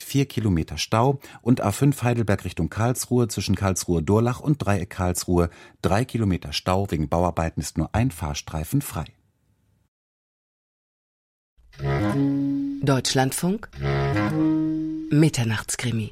4 Kilometer Stau und A5 Heidelberg Richtung Karlsruhe zwischen Karlsruhe-Durlach und Dreieck Karlsruhe 3 Kilometer Stau. Wegen Bauarbeiten ist nur ein Fahrstreifen frei. Deutschlandfunk Mitternachtskrimi.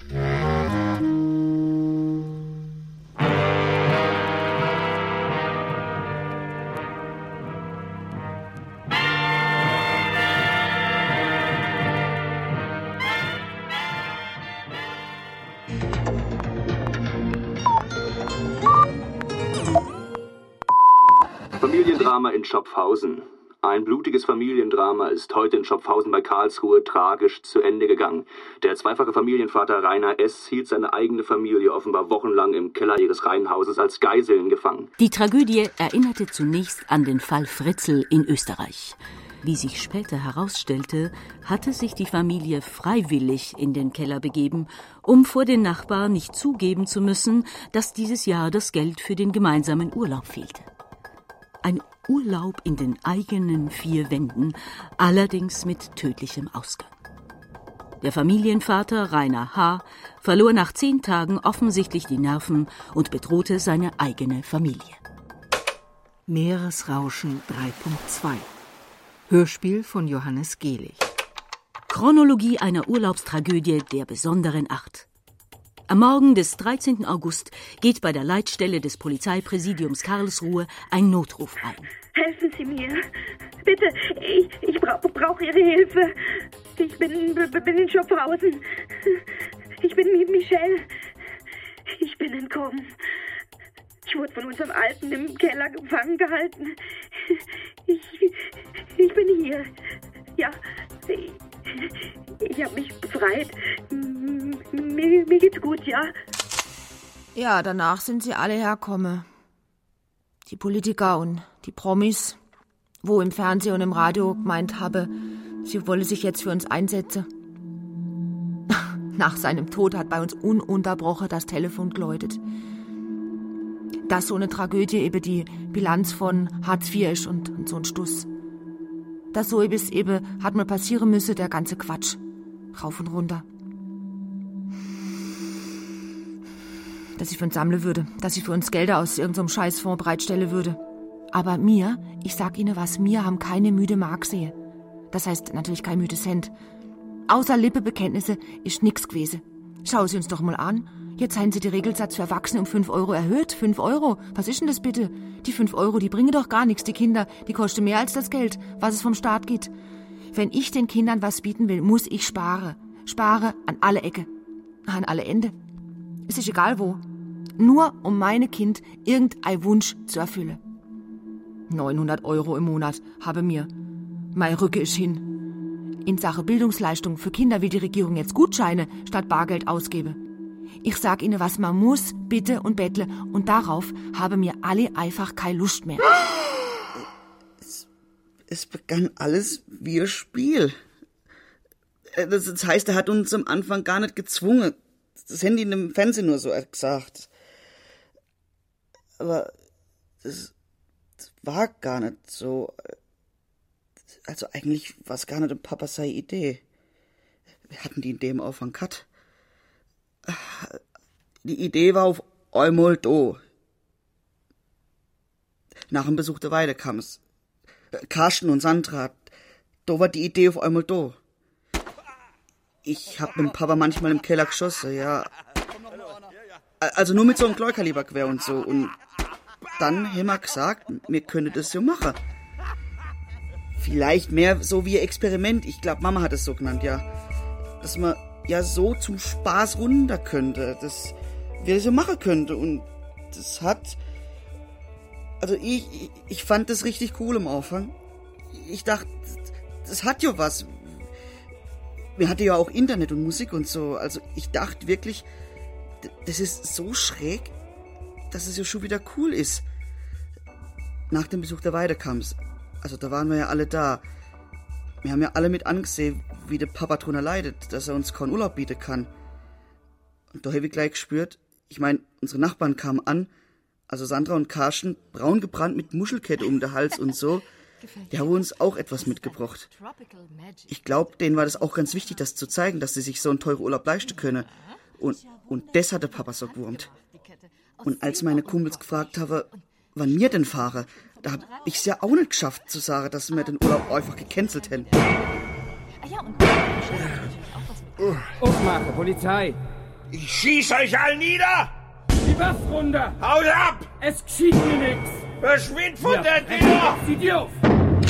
Familiendrama in Schopfhausen. Ein blutiges Familiendrama ist heute in Schopfhausen bei Karlsruhe tragisch zu Ende gegangen. Der zweifache Familienvater Rainer S. hielt seine eigene Familie offenbar wochenlang im Keller ihres Reihenhauses als Geiseln gefangen. Die Tragödie erinnerte zunächst an den Fall Fritzl in Österreich. Wie sich später herausstellte, hatte sich die Familie freiwillig in den Keller begeben, um vor den Nachbarn nicht zugeben zu müssen, dass dieses Jahr das Geld für den gemeinsamen Urlaub fehlte. Ein Urlaub in den eigenen 4 Wänden, allerdings mit tödlichem Ausgang. Der Familienvater Rainer H. verlor nach 10 Tagen offensichtlich die Nerven und bedrohte seine eigene Familie. Meeresrauschen 3.2 Hörspiel von Johannes Gehlich. Chronologie einer Urlaubstragödie der besonderen Art. Am Morgen des 13. August geht bei der Leitstelle des Polizeipräsidiums Karlsruhe ein Notruf ein. Helfen Sie mir. Bitte, ich brauche Ihre Hilfe. Ich bin in Schopfhausen. Ich bin Michelle. Ich bin entkommen. Ich wurde von unserem Alten im Keller gefangen gehalten. Ich bin hier. Ja, ich habe mich befreit. Mir geht's gut, ja? Ja, danach sind sie alle hergekommen. Die Politiker und die Promis, wo im Fernsehen und im Radio gemeint habe, sie wolle sich jetzt für uns einsetzen. Nach seinem Tod hat bei uns ununterbrochen das Telefon geläutet. Dass so eine Tragödie eben die Bilanz von Hartz IV ist und so ein Stuss. Dass so etwas eben hat mal passieren müsse, der ganze Quatsch. Rauf und runter. Dass ich für uns sammeln würde, dass ich für uns Gelder aus irgendeinem Scheißfonds bereitstellen würde. Aber ich sag Ihnen was, wir haben keine müde Mark sehe. Das heißt natürlich kein müde Cent. Außer Lippebekenntnisse ist nix gewesen. Schau Sie uns doch mal an. Jetzt haben Sie den Regelsatz für Erwachsene um 5 Euro erhöht. 5 Euro? Was ist denn das bitte? Die 5 Euro, die bringen doch gar nichts. Die Kinder, die kosten mehr als das Geld, was es vom Staat gibt. Wenn ich den Kindern was bieten will, muss ich sparen. Spare an alle Ecke. An alle Ende. Es ist egal wo. Nur um meine Kind irgendein Wunsch zu erfüllen. 900 Euro im Monat habe mir. Mein Rücke ist hin. In Sache Bildungsleistung für Kinder will die Regierung jetzt Gutscheine statt Bargeld ausgeben. Ich sag Ihnen was, man muss bitte und bettle. Und darauf haben mir alle einfach keine Lust mehr. Es begann alles wie ein Spiel. Das heißt, er hat uns am Anfang gar nicht gezwungen. Das Handy in dem Fernsehen nur so gesagt. Aber das war gar nicht so. Also eigentlich war es gar nicht in Papas seine Idee. Wir hatten die Idee im Anfang gehabt. Die Idee war auf einmal da. Nach dem Besuch der Weidekams. Karsten und Sandra, da war die Idee auf einmal da. Ich hab mit dem Papa manchmal im Keller geschossen, ja. Also nur mit so einem Kleukalibergewehr und so. Und dann haben wir gesagt, wir können das so machen. Vielleicht mehr so wie ein Experiment. Ich glaube, Mama hat es so genannt, ja. Dass man ja so zum Spaß runter könnte. Dass wir das so machen könnte. Und das hat... Also ich fand das richtig cool am Anfang. Ich dachte, das hat ja was. Wir hatten ja auch Internet und Musik und so. Also ich dachte wirklich, das ist so schräg, dass es ja schon wieder cool ist. Nach dem Besuch der Weidekams. Also da waren wir ja alle da. Wir haben ja alle mit angesehen, wie der Papa drunter leidet, dass er uns keinen Urlaub bieten kann. Und da habe ich gleich gespürt, ich meine, unsere Nachbarn kamen an, also Sandra und Karsten, braun gebrannt mit Muschelkette um den Hals und so. Die haben uns auch etwas mitgebracht. Ich glaube, denen war das auch ganz wichtig, das zu zeigen, dass sie sich so einen teuren Urlaub leisten können. Und das hat der Papa so gewurmt. Und als meine Kumpels gefragt haben, wann wir denn fahren, da hab ich's ja auch nicht geschafft zu sagen, dass wir den Urlaub einfach gecancelt hätten. Aufmache, Polizei! Ich schieß euch all nieder! Die Waffe runter! Haut ab! Es geschieht mir nichts! Verschwind von der Tür! Sieh dir auf!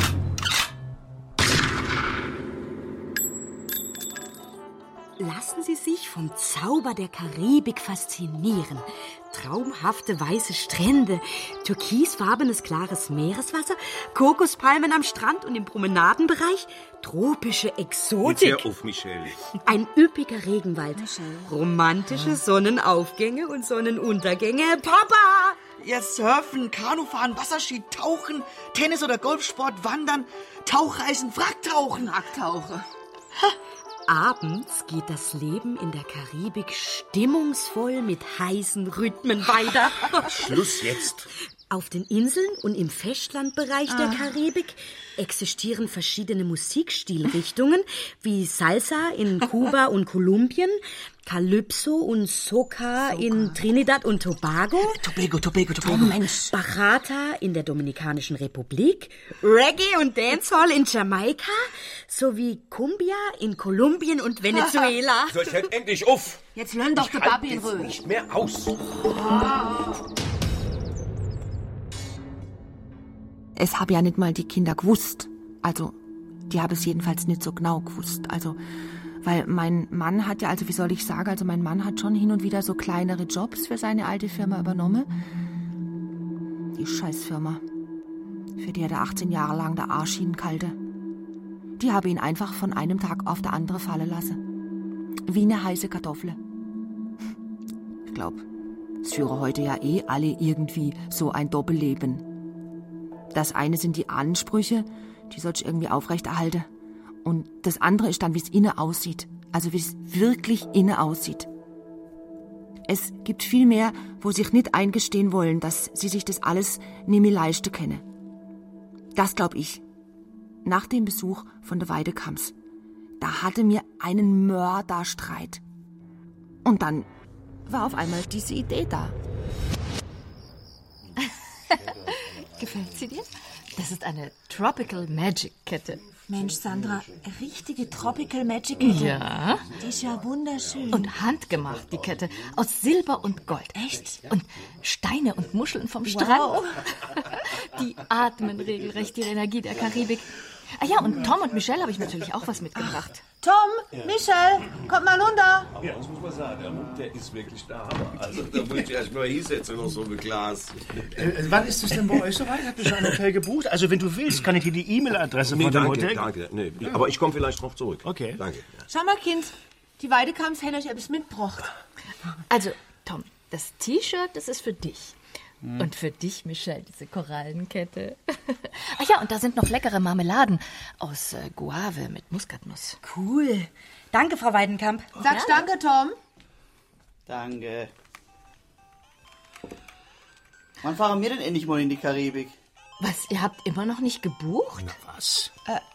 Lassen Sie sich vom Zauber der Karibik faszinieren. Traumhafte weiße Strände, türkisfarbenes klares Meereswasser, Kokospalmen am Strand und im Promenadenbereich, tropische Exotik. Jetzt hör auf, Michelle. Ein üppiger Regenwald, romantische Sonnenaufgänge und Sonnenuntergänge. Papa! Ja, surfen, Kanufahren, Wasserski, tauchen, Tennis oder Golfsport, wandern, Tauchreisen, Wracktauchen. Wracktauche. Abends geht das Leben in der Karibik stimmungsvoll mit heißen Rhythmen weiter. Schluss jetzt. Auf den Inseln und im Festlandbereich der Karibik existieren verschiedene Musikstilrichtungen wie Salsa in Kuba und Kolumbien, Calypso und Soca in Trinidad und Tobago. Tobago. Mensch. Bachata in der Dominikanischen Republik, Reggae und Dancehall in Jamaika, sowie Cumbia in Kolumbien und Venezuela. So, jetzt hört endlich auf. Jetzt lönn doch der Papi in Ruhe. Nicht mehr aus. Es haben ja nicht mal die Kinder gewusst. Also, die haben es jedenfalls nicht so genau gewusst. Also, weil mein Mann hat ja, also wie soll ich sagen, also mein Mann hat schon hin und wieder so kleinere Jobs für seine alte Firma übernommen. Die Scheißfirma. Für die hat er 18 Jahre lang der Arsch hingehalten. Die habe ihn einfach von einem Tag auf den anderen fallen lassen. Wie eine heiße Kartoffel. Ich glaube, es führen heute ja alle irgendwie so ein Doppelleben. Das eine sind die Ansprüche, die soll ich irgendwie aufrechterhalten. Und das andere ist dann, wie es innen aussieht. Also wie es wirklich innen aussieht. Es gibt viel mehr, wo sich nicht eingestehen wollen, dass sie sich das alles nicht mehr leisten können. Das glaube ich. Nach dem Besuch von der Weidekamps. Da hatte mir einen Mörderstreit. Und dann war auf einmal diese Idee da. Gefällt sie dir? Das ist eine Tropical Magic Kette. Mensch, Sandra, richtige Tropical Magic Kette. Ja. Die ist ja wunderschön. Und handgemacht, die Kette. Aus Silber und Gold. Echt? Und Steine und Muscheln vom Strand. Die atmen regelrecht die Energie der Karibik. Ah ja, und Tom und Michelle habe ich natürlich auch was mitgebracht. Tom, Michelle, kommt mal runter. Ja, das muss man sagen. Der Mund, der ist wirklich da. Also, da muss ich erst mal hinsetzen, noch so ein Glas. Wann ist es denn bei euch soweit? Habt ihr schon ein Hotel gebucht? Also, wenn du willst, kann ich dir die E-Mail-Adresse von dem Hotel... Danke. Nee, aber ich komme vielleicht drauf zurück. Okay. Danke. Schau mal, Kind, die Weidekamps haben euch etwas mitgebracht. Also, Tom, das T-Shirt, das ist für dich. Und für dich, Michelle, diese Korallenkette. Ach ja, und da sind noch leckere Marmeladen aus Guave mit Muskatnuss. Cool. Danke, Frau Weidenkamp. Sagst danke, Tom. Danke. Wann fahren wir denn endlich mal in die Karibik? Was, ihr habt immer noch nicht gebucht? Na was?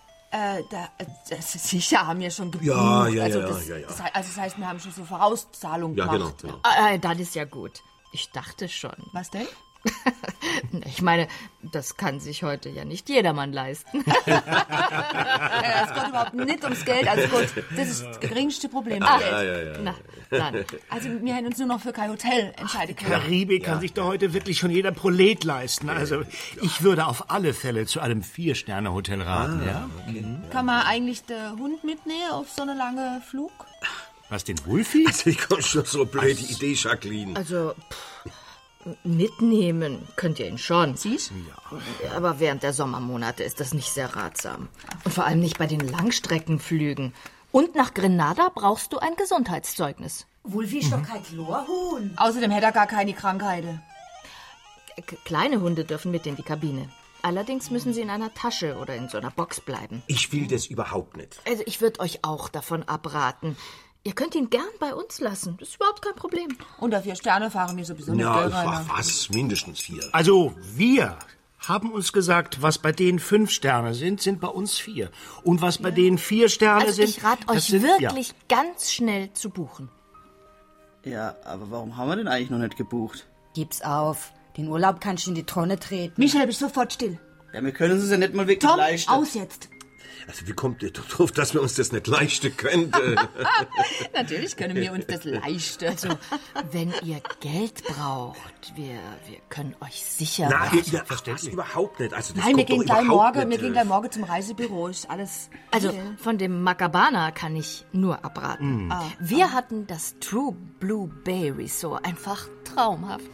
Sicher haben wir schon gebucht. Ja. Das heißt, wir haben schon so Vorauszahlung gemacht. Genau. Das ist ja gut. Ich dachte schon. Was denn? Ich meine, das kann sich heute ja nicht jedermann leisten. Es geht überhaupt nicht ums Geld. Also gut, das ist das geringste Problem. Ja. Na, dann. Also wir hätten uns nur noch für kein Hotel entscheiden können. Karibik kann sich doch heute wirklich schon jeder Prolet leisten. Also ich würde auf alle Fälle zu einem 4-Sterne-Hotel raten. Ja? Okay. Kann man eigentlich den Hund mitnehmen auf so eine lange Flug? Was, den Wulfi? Also ich komme schon so blöde Idee, Jacqueline. Also, mitnehmen könnt ihr ihn schon. Siehst? Ja. Aber während der Sommermonate ist das nicht sehr ratsam. Und vor allem nicht bei den Langstreckenflügen. Und nach Grenada brauchst du ein Gesundheitszeugnis. Wulfi ist doch kein Chlorhuhn. Außerdem hätte er gar keine Krankheiten. Kleine Hunde dürfen mit in die Kabine. Allerdings müssen sie in einer Tasche oder in so einer Box bleiben. Ich will das überhaupt nicht. Also ich würde euch auch davon abraten. Ihr könnt ihn gern bei uns lassen. Das ist überhaupt kein Problem. Unter 4 Sterne fahren wir sowieso nicht. Ja, was? Mindestens 4. Also wir haben uns gesagt, was bei denen 5 Sterne sind bei uns 4. Und was bei denen 4 Sterne Also sind... ich rate euch wirklich ganz schnell zu buchen. Ja, aber warum haben wir denn eigentlich noch nicht gebucht? Gib's auf. Den Urlaub kannst du in die Tonne treten. Michel, bist sofort still. Ja, wir können es ja nicht mal wirklich Tom, leisten. aus jetzt. Also wie kommt ihr drauf, dass wir uns das nicht leisten können? Natürlich können wir uns das leisten. Also, wenn ihr Geld braucht, wir können euch sicher... Nein, das überhaupt nicht. Also, das Nein, wir kommt gehen doch gleich überhaupt morgen. nicht, Wir gehen gleich morgen zum Reisebüro. Ist alles... Also, von dem Macabana kann ich nur abraten. Wir hatten das True Blue Bay Resort. Einfach traumhaft.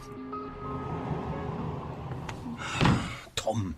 Tom.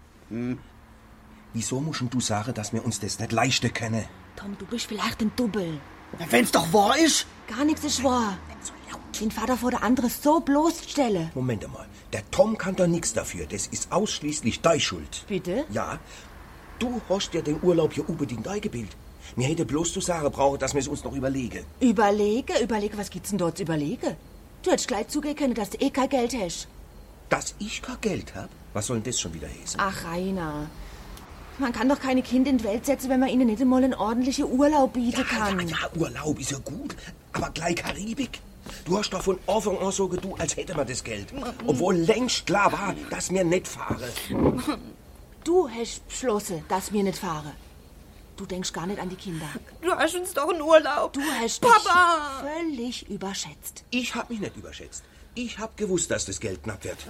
Wieso musst du sagen, dass wir uns das nicht leisten können? Tom, du bist vielleicht ein Double. Wenn's doch wahr ist. Gar nichts ist wahr. Den Vater vor der andere so bloßstellen. Moment einmal. Der Tom kann doch nichts dafür. Das ist ausschließlich deine Schuld. Bitte? Ja. Du hast dir den Urlaub hier unbedingt eingebildet. Wir hätten bloß zu sagen brauchen, dass wir es uns noch überlegen. Überlege? Was gibt's denn dort zu überlegen? Du hättest gleich zugeben können, dass du eh kein Geld hast. Dass ich kein Geld hab? Was soll denn das schon wieder heißen? Ach, Rainer. Man kann doch keine Kinder in die Welt setzen, wenn man ihnen nicht einmal einen ordentlichen Urlaub bieten kann. Ja, Urlaub ist ja gut. Aber gleich Karibik. Du hast doch von Anfang an so getan, als hätte man das Geld. Obwohl längst klar war, dass wir nicht fahren. Du hast beschlossen, dass wir nicht fahren. Du denkst gar nicht an die Kinder. Du hast uns doch einen Urlaub. Du hast Papa! dich völlig überschätzt. Ich hab mich nicht überschätzt. Ich hab gewusst, dass das Geld knapp wird.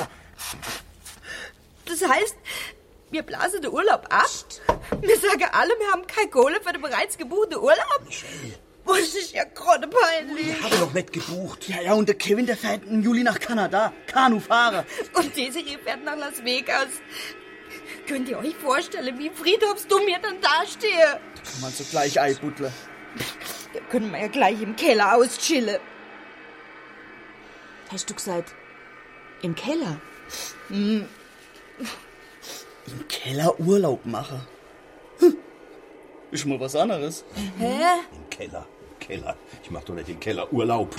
Das heißt, wir blasen den Urlaub ab? Wir sagen alle, wir haben keine Kohle für den bereits gebuchten Urlaub? Michelle. Oh, das ist ja gerade peinlich. Ich habe noch nicht gebucht. Ja, und der Kevin, der fährt im Juli nach Kanada. Kanufahren. Und Desiree fährt nach Las Vegas. Könnt ihr euch vorstellen, wie friedhofsdumm ihr dann dastehe? Da kann man so gleich einbuddeln. Da können wir ja gleich im Keller auschillen. Hast du gesagt, im Keller? Im Keller Urlaub machen. Ist mal was anderes. Hä? Im Keller. Ich mach doch nicht im Keller Urlaub.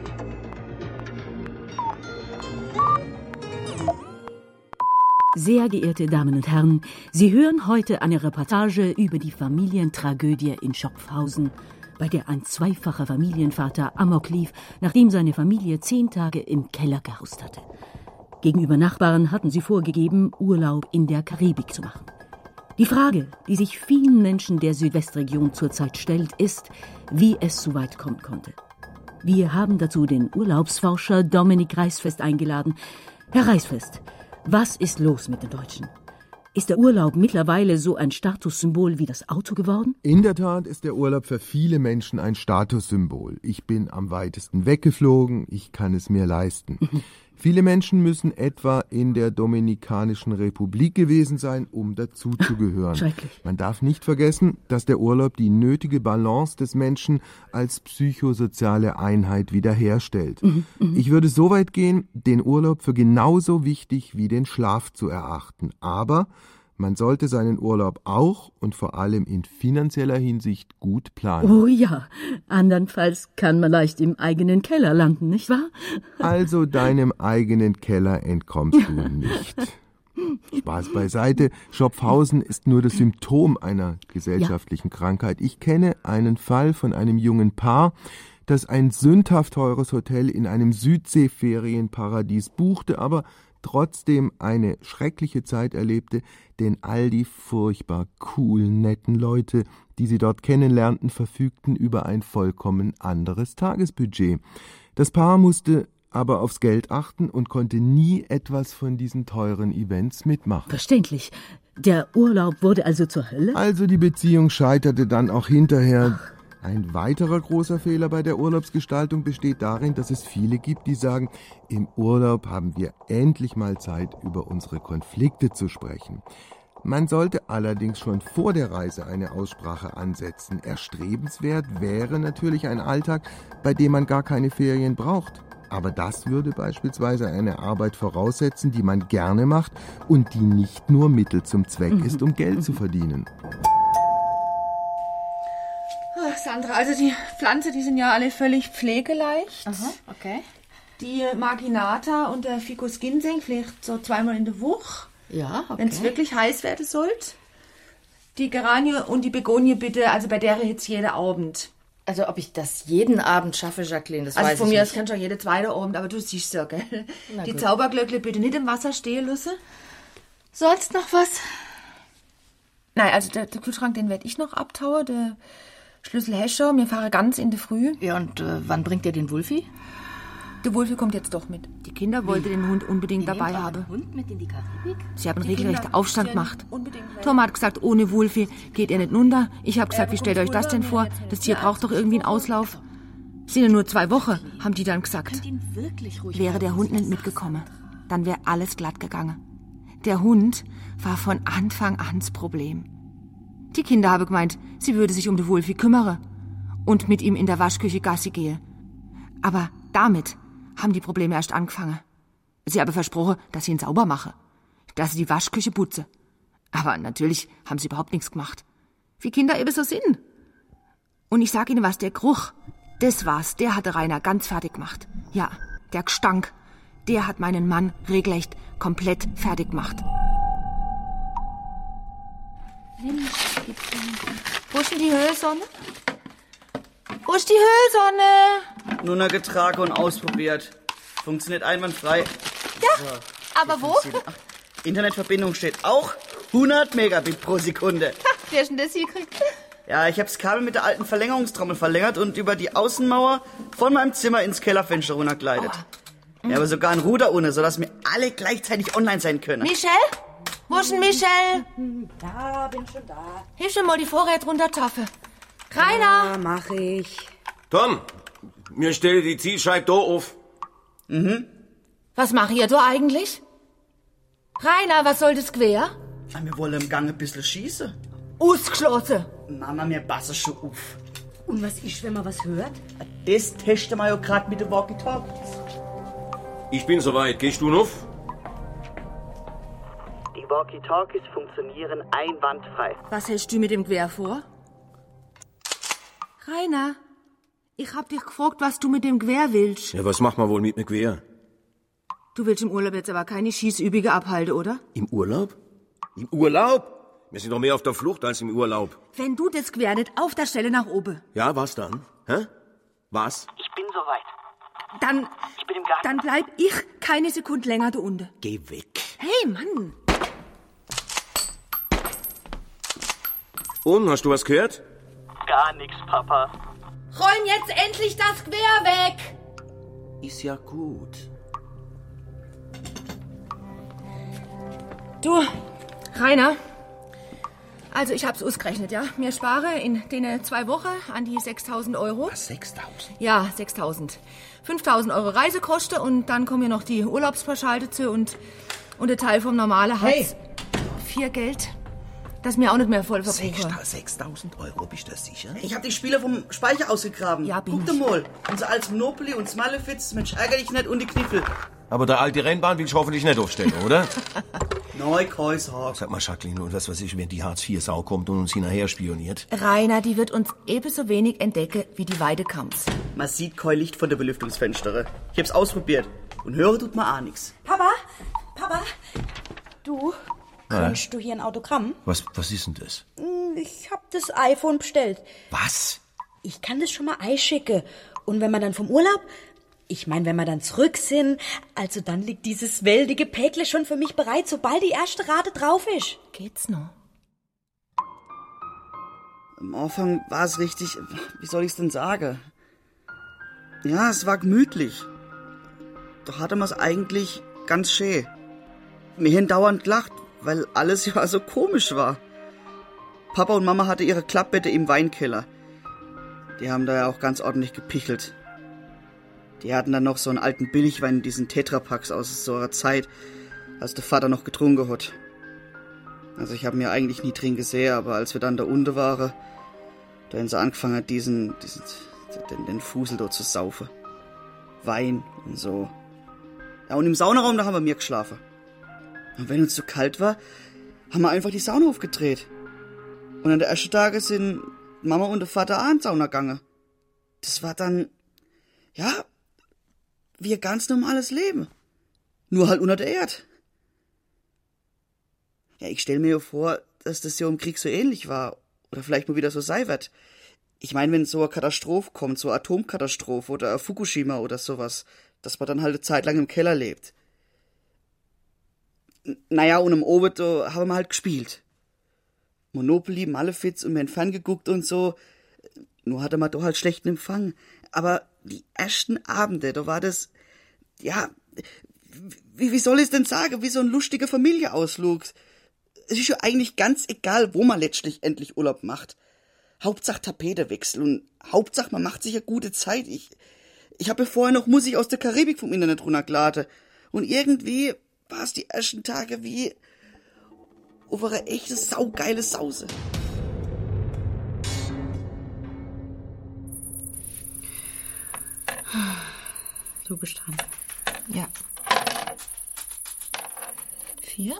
Sehr geehrte Damen und Herren, Sie hören heute eine Reportage über die Familientragödie in Schopfhausen, bei der ein zweifacher Familienvater Amok lief, nachdem seine Familie 10 Tage im Keller gehaust hatte. Gegenüber Nachbarn hatten sie vorgegeben, Urlaub in der Karibik zu machen. Die Frage, die sich vielen Menschen der Südwestregion zurzeit stellt, ist, wie es so weit kommen konnte. Wir haben dazu den Urlaubsforscher Dominik Reisfest eingeladen. Herr Reisfest, was ist los mit den Deutschen? Ist der Urlaub mittlerweile so ein Statussymbol wie das Auto geworden? In der Tat ist der Urlaub für viele Menschen ein Statussymbol. Ich bin am weitesten weggeflogen, ich kann es mir leisten. Viele Menschen müssen etwa in der Dominikanischen Republik gewesen sein, um dazuzugehören. Schrecklich. Man darf nicht vergessen, dass der Urlaub die nötige Balance des Menschen als psychosoziale Einheit wiederherstellt. Ich würde so weit gehen, den Urlaub für genauso wichtig wie den Schlaf zu erachten. Aber man sollte seinen Urlaub auch und vor allem in finanzieller Hinsicht gut planen. Oh ja, andernfalls kann man leicht im eigenen Keller landen, nicht wahr? Also deinem eigenen Keller entkommst du nicht. Spaß beiseite, Schopfhausen ist nur das Symptom einer gesellschaftlichen Krankheit. Ich kenne einen Fall von einem jungen Paar, das ein sündhaft teures Hotel in einem Südseeferienparadies buchte, aber trotzdem eine schreckliche Zeit erlebte, denn all die furchtbar coolen, netten Leute, die sie dort kennenlernten, verfügten über ein vollkommen anderes Tagesbudget. Das Paar musste aber aufs Geld achten und konnte nie etwas von diesen teuren Events mitmachen. Verständlich. Der Urlaub wurde also zur Hölle? Also die Beziehung scheiterte dann auch hinterher. Ein weiterer großer Fehler bei der Urlaubsgestaltung besteht darin, dass es viele gibt, die sagen, im Urlaub haben wir endlich mal Zeit, über unsere Konflikte zu sprechen. Man sollte allerdings schon vor der Reise eine Aussprache ansetzen. Erstrebenswert wäre natürlich ein Alltag, bei dem man gar keine Ferien braucht. Aber das würde beispielsweise eine Arbeit voraussetzen, die man gerne macht und die nicht nur Mittel zum Zweck ist, um Geld zu verdienen. Ach, Sandra, also die Pflanzen, die sind ja alle völlig pflegeleicht. Aha, okay. Die Marginata und der Ficus Ginseng vielleicht so 2-mal in der Woche. Ja, okay. Wenn es wirklich heiß werden sollt. Die Geranie und die Begonie bitte, also bei der jetzt jeden Abend. Also ob ich das jeden Abend schaffe, Jacqueline, das weiß ich nicht. Also von mir aus kannst du auch jeden zweiten Abend, aber du siehst ja, gell? Na Die gut. Zauberglöckle bitte nicht im Wasser stehen lassen. Sonst noch was? Nein, also der Kühlschrank, den werde ich noch abtauen. Der Schlüssel hast du, wir fahren ganz in der Früh. Ja, und wann bringt ihr den Wulfi? Der Wulfi kommt jetzt doch mit. Die Kinder wollten den Hund unbedingt dabei haben. Hund mit in die Karibik? Sie haben regelrechten Aufstand gemacht. Tom hat gesagt, ohne Wulfi geht er nicht runter. Ich habe gesagt, wie stellt ihr euch das denn vor? Das Tier braucht doch irgendwie einen Auslauf. Sind ja nur 2 Wochen, haben die dann gesagt. Wäre der Hund nicht mitgekommen, dann wäre alles glatt gegangen. Der Hund war von Anfang an das Problem. Die Kinder haben gemeint, sie würde sich um den Wulfi kümmern und mit ihm in der Waschküche Gassi gehe. Aber damit haben die Probleme erst angefangen. Sie haben versprochen, dass sie ihn sauber mache, dass sie die Waschküche putze. Aber natürlich haben sie überhaupt nichts gemacht. Wie Kinder eben so sind. Und ich sag Ihnen was, der Geruch, das war's, der hatte Rainer ganz fertig gemacht. Ja, der Gestank, der hat meinen Mann regelrecht komplett fertig gemacht. Wo ist denn die Höhlsonne? Wo ist die Höhlsonne? Nur noch getragen und ausprobiert. Funktioniert einwandfrei. Ja, So, aber wo? Ach, Internetverbindung steht auch 100 Megabit pro Sekunde. Wer ist denn das hier gekriegt? Ja, ich habe das Kabel mit der alten Verlängerungstrommel verlängert und über die Außenmauer von meinem Zimmer ins Kellerfenster runtergleitet. Ja, aber sogar ein Ruder ohne, sodass wir alle gleichzeitig online sein können. Michel? Wo ist denn Michel? Da, bin schon da. Hilf schon mal die Vorräte runterzapfen. Rainer! Ja, mach ich. Tom, mir stelle die Zielscheibe da auf. Was macht ihr da eigentlich? Rainer, was soll das quer? Ja, wir wollen im Gang ein bisschen schießen. Ausgeschlossen. Mama, mir passen schon auf. Und was ist, wenn man was hört? Das testen wir ja gerade mit den Walkie-Talkies. Ich bin soweit. Gehst du noch? Die Walkie-Talkies funktionieren einwandfrei. Was hältst du mit dem Gewehr vor? Rainer, ich hab dich gefragt, was du mit dem Gewehr willst. Ja, was macht man wohl mit mir quer? Du willst im Urlaub jetzt aber keine Schießübungen abhalten, oder? Im Urlaub? Im Urlaub? Wir sind doch mehr auf der Flucht als im Urlaub. Wenn du das Gewehr nicht auf der Stelle nach oben, Ja, was dann? Hä? Was? Ich bin soweit. dann, Ich bin im Gang. dann bleib ich keine Sekunde länger da unten. Geh weg. Hey, Mann! Und, hast du was gehört? Gar nichts, Papa. Räum jetzt endlich das Gewehr weg! Ist ja gut. Du, Rainer, also ich hab's ausgerechnet, ja. Mir spare in den 2 Wochen an die 6.000 Euro. Was, 6.000? Ja, 6.000. 5.000 Euro Reisekosten und dann kommen ja noch die Urlaubspauschale dazu und der Teil vom normalen Hartz. Viel Geld, das mir auch nicht mehr voll verbrauche. 6.000 Euro, bist du sicher? Ich hab die Spiele vom Speicher ausgegraben. Ja, bin Guck dir mal. Unser altes Monopoly und Smallefitz, Mensch, ärger dich nicht und die Kniffel. Aber der alte Rennbahn will ich hoffentlich nicht aufstellen, oder? Neukreuzhagen. Sag mal, Jacqueline, und was weiß ich, wenn die Hartz-IV-Sau kommt und uns hinterher spioniert? Rainer, die wird uns ebenso wenig entdecken wie die Weidekamps. Man sieht kein Licht von der Belüftungsfenster. Ich hab's ausprobiert. Und hören tut man auch nichts. Papa, du, kannst du hier ein Autogramm? Was ist denn das? Ich hab das iPhone bestellt. Was? Ich kann das schon mal einschicken. Und wenn wir dann vom Urlaub, ich meine, wenn wir dann zurück sind, also dann liegt dieses weltige Päckle schon für mich bereit, sobald die erste Rate drauf ist. Geht's noch? Am Anfang war es richtig, wie soll ich's denn sagen? Ja, es war gemütlich. Doch hatte man's eigentlich ganz schön. Wir haben dauernd gelacht, weil alles ja so komisch war. Papa und Mama hatte ihre Klappbette im Weinkeller. Die haben da ja auch ganz ordentlich gepichelt. Die hatten dann noch so einen alten Billigwein in diesen Tetrapacks aus so einer Zeit, als der Vater noch getrunken hat. Also ich habe mir eigentlich nie drin gesehen, aber als wir dann da unten waren, da haben sie angefangen, den Fusel dort zu saufen. Wein und so. Ja, und im Saunaraum, da haben wir mir geschlafen. Und wenn uns zu kalt war, haben wir einfach die Sauna aufgedreht. Und an der ersten Tage sind Mama und der Vater auch in die Sauna gegangen. Das war dann, ja, wie ein ganz normales Leben. Nur halt unter der Erde. Ja, ich stell mir vor, dass das ja im Krieg so ähnlich war. Oder vielleicht mal wieder so sein wird. Ich meine, wenn so eine Katastrophe kommt, so eine Atomkatastrophe oder Fukushima oder sowas, dass man dann halt eine Zeit lang im Keller lebt. Naja, und im Oben, da haben wir halt gespielt. Monopoly, Malefiz und wir haben ferngeguckt und so. Nur hatte man doch halt schlechten Empfang. Aber die ersten Abende, da war das, ja, wie soll ich es denn sagen, wie so ein lustiger Familienausflug. Es ist ja eigentlich ganz egal, wo man letztlich endlich Urlaub macht. Hauptsache Tapetewechsel und Hauptsache man macht sich eine gute Zeit. Ich habe ja vorher noch Musik aus der Karibik vom Internet runtergeladen. Und irgendwie war es die ersten Tage wie auf eine echte saugeile Sause. Du bist dran. Ja. 4?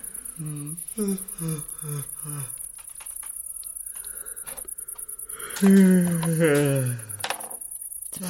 2?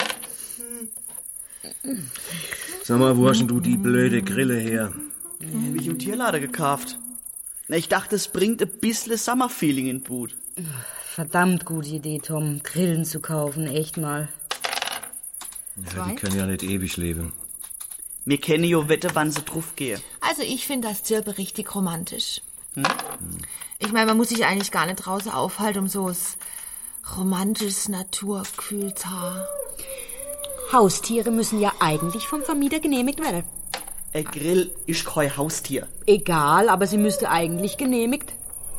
Sag mal, wo hast denn du die blöde Grille her? Hab ich im Tierladen gekauft. Ich dachte, es bringt ein bisschen Summer-Feeling in Blut. Verdammt gute Idee, Tom, Grillen zu kaufen, echt mal. Ja, die können ja nicht ewig leben. Wir kennen ja Wette, wann sie drauf gehen. Also ich finde das Zirpe richtig romantisch. Ich meine, man muss sich eigentlich gar nicht draußen aufhalten, um so das romantisches Naturkühltar. Haustiere müssen ja eigentlich vom Vermieter genehmigt werden. Ein Grill ist kein Haustier. Egal, aber sie müsste eigentlich genehmigt.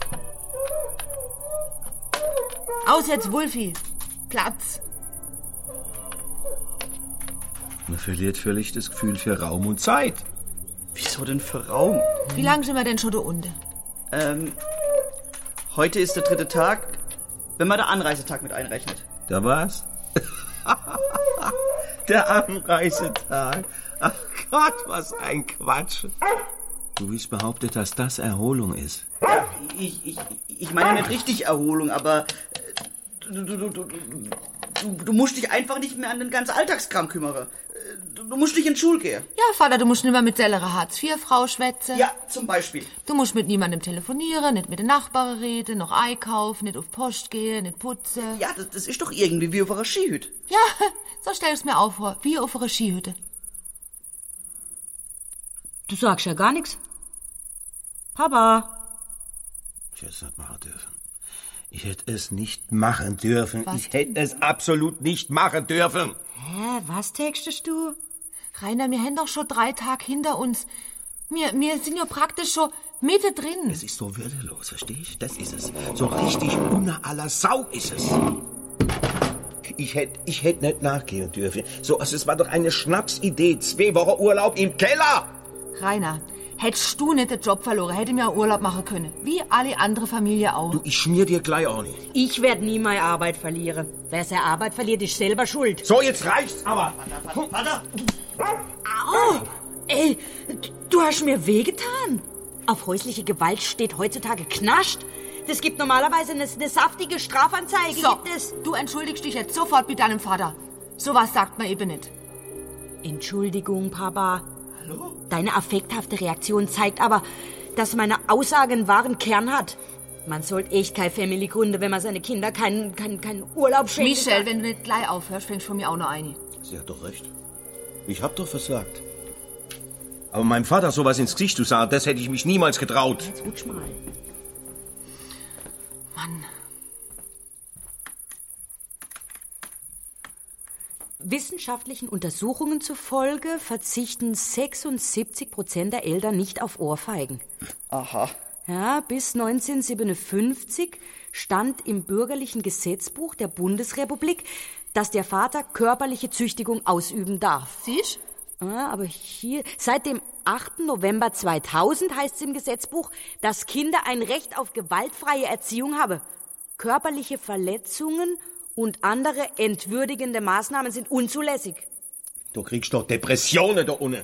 Aus jetzt, Wulfi. Platz. Man verliert völlig das Gefühl für Raum und Zeit. Wieso denn für Raum? Wie lange sind wir denn schon da unten? Heute ist der 3. Tag, wenn man den Anreisetag mit einrechnet. Da war's? Der Anreisetag. Ach Gott, was ein Quatsch. Du hast behauptet, dass das Erholung ist. Ja, ich meine nicht richtig Erholung, aber du musst dich einfach nicht mehr an den ganzen Alltagskram kümmern. Du musst nicht in die Schule gehen. Ja, Vater, du musst nicht mehr mit sellerer Hartz-IV-Frau schwätzen. Ja, zum Beispiel. Du musst mit niemandem telefonieren, nicht mit den Nachbarn reden, noch einkaufen, nicht auf Post gehen, nicht putzen. Ja, das ist doch irgendwie wie auf einer Skihütte. Ja, so stell ich es mir auch vor, wie auf einer Skihütte. Du sagst ja gar nichts. Papa. Ich hätte es nicht machen dürfen. Ich hätte es nicht machen dürfen. Was ich hätte es absolut nicht machen dürfen. Hä, was textest du? Rainer, wir haben doch schon 3 Tage hinter uns. Wir sind ja praktisch schon Mitte drin. Es ist so würdelos, verstehst du? Das ist es. So richtig unter aller Sau ist es. Ich hätte nicht nachgehen dürfen. So, also es war doch eine Schnapsidee. 2 Wochen Urlaub im Keller. Rainer, hättest du nicht den Job verloren, hätte mir Urlaub machen können. Wie alle andere Familie auch. Du, ich schmier dir gleich auch nicht. Ich werde nie meine Arbeit verlieren. Wer seine Arbeit verliert, ist selber schuld. So, jetzt reicht's aber. Vater! Au! Ey, du hast mir wehgetan. Auf häusliche Gewalt steht heutzutage Knast. Das gibt normalerweise eine saftige Strafanzeige. So, gibt es. du entschuldigst dich jetzt sofort mit deinem Vater. Sowas sagt man eben nicht. Entschuldigung, Papa. Hallo? Deine affekthafte Reaktion zeigt aber, dass meine Aussage einen wahren Kern hat. Man sollte echt keine Family gründen, wenn man seine Kinder keinen Urlaub schenkt. Michelle, wenn du nicht gleich aufhörst, fängst du von mir auch noch eine. Sie hat doch recht. Ich hab doch versagt. Aber meinem Vater sowas ins Gesicht zu sagen, das hätte ich mich niemals getraut. Jetzt rutsch mal. Mann. Wissenschaftlichen Untersuchungen zufolge verzichten 76% der Eltern nicht auf Ohrfeigen. Aha. Ja, bis 1957 stand im bürgerlichen Gesetzbuch der Bundesrepublik, dass der Vater körperliche Züchtigung ausüben darf. Siehst? Ja, aber hier, seit dem 8. November 2000 heißt es im Gesetzbuch, dass Kinder ein Recht auf gewaltfreie Erziehung haben. Körperliche Verletzungen und andere entwürdigende Maßnahmen sind unzulässig. Du kriegst doch Depressionen da unten.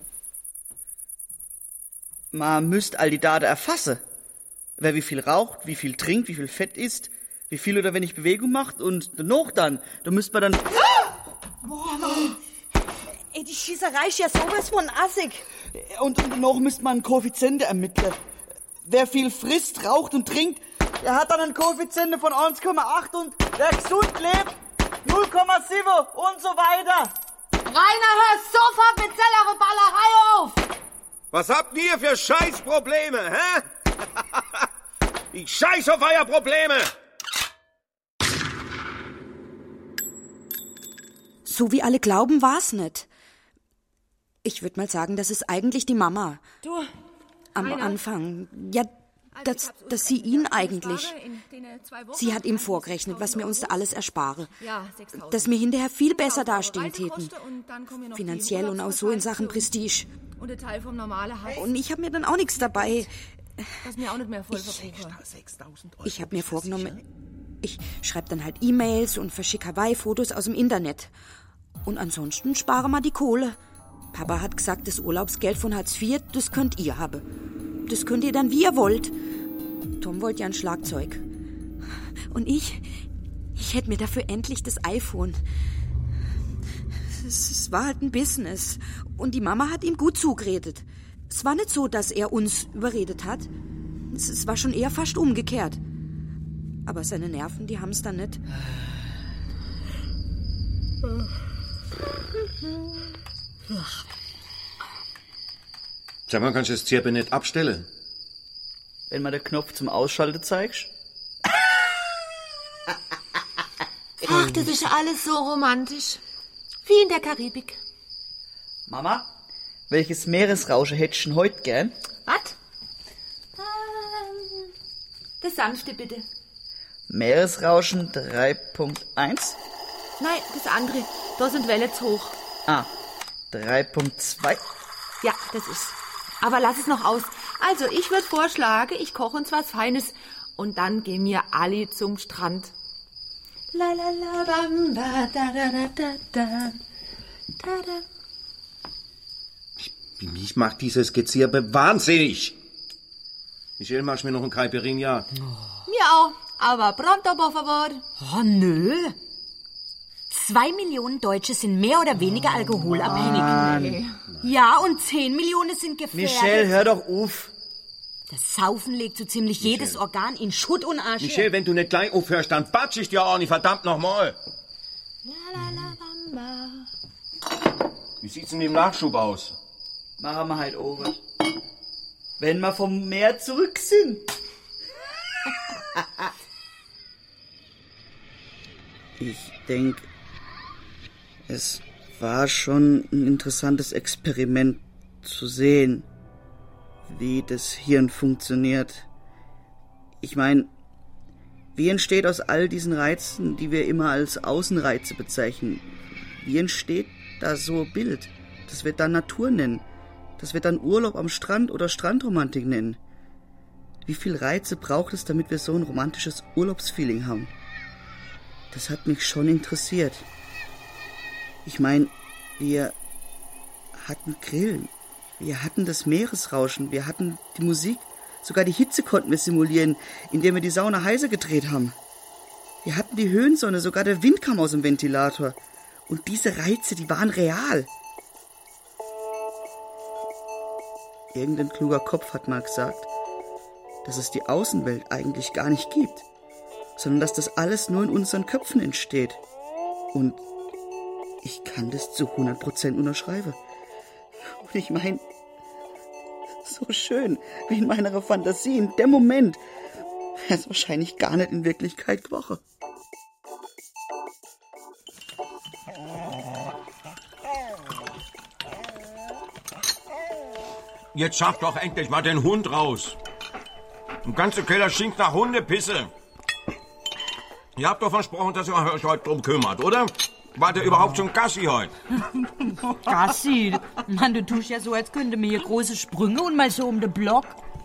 Man müsst all die Daten erfassen. Wer wie viel raucht, wie viel trinkt, wie viel Fett isst, wie viel oder wenig Bewegung macht und danach dann. Da müsst man dann... Boah, Mann. Ey, die Schießerei ist ja sowas von assig. Und danach müsst man Koeffiziente ermitteln. wer viel frisst, raucht und trinkt, der hat dann einen Koeffizient von 1,8 und wer gesund lebt, 0,7 und so weiter. Rainer, hör sofort mit eure Ballerei auf! Was habt ihr für Scheißprobleme, hä? Ich scheiß auf euer Probleme! So wie alle glauben, war's nicht. Ich würde mal sagen, das ist eigentlich die Mama. Du, am Rainer. Anfang. Ja, dass sie ihn eigentlich... Sie hat ihm vorgerechnet, was mir uns da alles erspare. Ja, 6.000. Dass wir hinterher viel besser dastehen täten. Finanziell und auch so in Sachen Prestige. Und der Teil vom normalen Haus. Und ich habe mir dann auch nichts dabei. Das mir auch nicht mehr voll verbrauche. Ich habe mir vorgenommen, ich schreibe dann halt E-Mails und verschicke Hawaii-Fotos aus dem Internet. Und ansonsten spare mal die Kohle. Papa hat gesagt, das Urlaubsgeld von Hartz IV, das könnt ihr haben. Das könnt ihr dann, wie ihr wollt. Tom wollte ja ein Schlagzeug. Und ich hätte mir dafür endlich das iPhone. Es war halt ein Business. Und die Mama hat ihm gut zugeredet. Es war nicht so, dass er uns überredet hat. Es war schon eher fast umgekehrt. Aber seine Nerven, die haben es dann nicht. Sag mal, kannst du das Zirpe nicht abstellen? Wenn mal der Knopf zum Ausschalten zeigst. Ach, das ist alles so romantisch. Wie in der Karibik. Mama, welches Meeresrauschen hättest du heute gern? Was? Das sanfte bitte. Meeresrauschen 3.1? Nein, das andere. Da sind Wellen zu hoch. 3.2? Ja, das ist. Aber lass es noch aus. Also, ich würde vorschlagen, ich koche uns was Feines und dann gehen wir alle zum Strand. La la la bamba da da da da da da da. Mich macht dieses Gezirpe wahnsinnig. Michelle, machst du mir noch ein Caipirinha? Mir auch, aber pronto, por favor. Oh, nö. 2 Millionen Deutsche sind mehr oder weniger alkoholabhängig. Ja, und 10 Millionen sind gefährdet. Michelle, hör doch auf. Das Saufen legt so ziemlich jedes Organ in Schutt und Asche. Michelle, wenn du nicht gleich aufhörst, dann batsch ich dir auch nicht, verdammt nochmal. Wie sieht's denn mit dem Nachschub aus? Machen wir halt over. Wenn wir vom Meer zurück sind. Ich denke, es war schon ein interessantes Experiment zu sehen, wie das Hirn funktioniert. Ich meine, wie entsteht aus all diesen Reizen, die wir immer als Außenreize bezeichnen, wie entsteht da so ein Bild, das wir dann Natur nennen, das wir dann Urlaub am Strand oder Strandromantik nennen? Wie viel Reize braucht es, damit wir so ein romantisches Urlaubsfeeling haben? Das hat mich schon interessiert. Ich meine, wir hatten Grillen, wir hatten das Meeresrauschen, wir hatten die Musik, sogar die Hitze konnten wir simulieren, indem wir die Sauna heiser gedreht haben. Wir hatten die Höhensonne, sogar der Wind kam aus dem Ventilator. Und diese Reize, die waren real. Irgendein kluger Kopf hat mal gesagt, dass es die Außenwelt eigentlich gar nicht gibt, sondern dass das alles nur in unseren Köpfen entsteht. Und ich kann das zu 100% unterschreiben. Und ich meine, so schön wie in meiner Fantasie in dem Moment, wäre es wahrscheinlich gar nicht in Wirklichkeit geworden. Jetzt schaff doch endlich mal den Hund raus. Der ganze Keller stinkt nach Hundepisse. Ihr habt doch versprochen, dass ihr euch heute drum kümmert, oder? War der überhaupt schon Gassi heute? Gassi? Mann, du tust ja so, als könnte mir hier große Sprünge und mal so um den Block.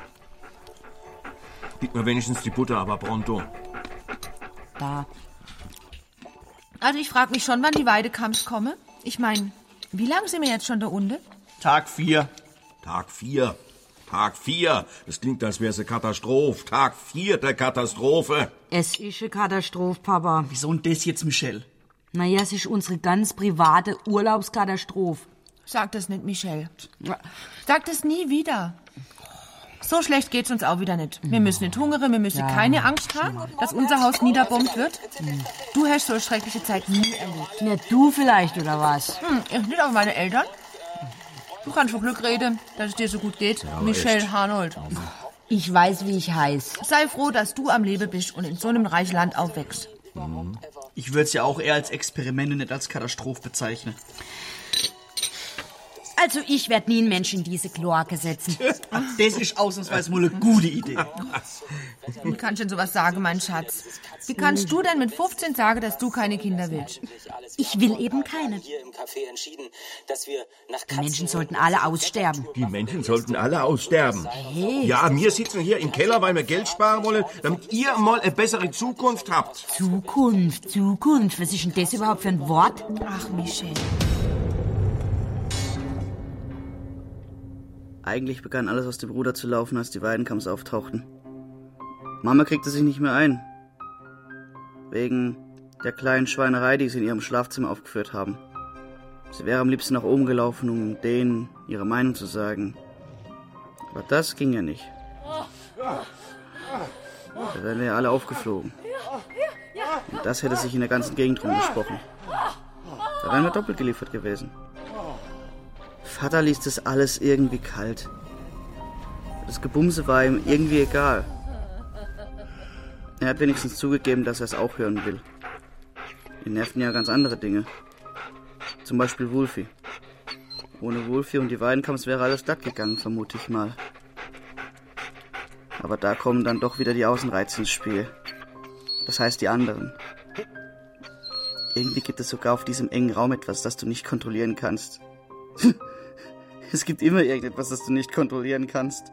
Gib mir wenigstens die Butter, aber pronto. Da. Also ich frage mich schon, wann die Weidekamps kommen. Ich meine, wie lange sind wir jetzt schon da unten? Tag 4. Tag 4. Tag 4. Das klingt, als wäre es eine Katastrophe. Tag 4 der Katastrophe. Es ist eine Katastrophe, Papa. Wieso denn das jetzt, Michelle? Naja, es ist unsere ganz private Urlaubskatastrophe. Sag das nicht, Michelle. Sag das nie wieder. So schlecht geht's uns auch wieder nicht. Wir müssen nicht hungern, wir müssen keine Angst haben, dass unser Haus niederbombt wird. Du hast so eine schreckliche Zeit nie erlebt. Na, du vielleicht, oder was? Ich nicht, aber meine Eltern. Du kannst von Glück reden, dass es dir so gut geht. Ja, Michelle echt. Harnold. Ich weiß, wie ich heiß. Sei froh, dass du am Leben bist und in so einem reichen Land aufwächst. Ich würde es ja auch eher als Experiment und nicht als Katastrophe bezeichnen. Also ich werde nie einen Menschen in diese Kloake setzen. Das ist ausnahmsweise mal eine gute Idee. Wie kannst du denn sowas sagen, mein Schatz? Wie kannst du denn mit 15 sagen, dass du keine Kinder willst? Ich will eben keine. Die Menschen sollten alle aussterben. Die Menschen sollten alle aussterben. Hey. Ja, wir sitzen hier im Keller, weil wir Geld sparen wollen, damit ihr mal eine bessere Zukunft habt. Zukunft. Was ist denn das überhaupt für ein Wort? Ach, Michelle. Eigentlich begann alles aus dem Ruder zu laufen, als die Weidenkamps auftauchten. Mama kriegte sich nicht mehr ein. Wegen der kleinen Schweinerei, die sie in ihrem Schlafzimmer aufgeführt haben. Sie wäre am liebsten nach oben gelaufen, um denen ihre Meinung zu sagen. Aber das ging ja nicht. Da wären wir ja alle aufgeflogen. Und das hätte sich in der ganzen Gegend rumgesprochen. Da wären wir doppelt geliefert gewesen. Vater ließ das alles irgendwie kalt. Das Gebumse war ihm irgendwie egal. Er hat wenigstens zugegeben, dass er es auch hören will. Ihn nervten ja ganz andere Dinge. Zum Beispiel Wulfi. Ohne Wulfi und die Weidenkamps wäre alles glatt gegangen, vermute ich mal. Aber da kommen dann doch wieder die Außenreize ins Spiel. Das heißt die anderen. Irgendwie gibt es sogar auf diesem engen Raum etwas, das du nicht kontrollieren kannst. Es gibt immer irgendetwas, das du nicht kontrollieren kannst.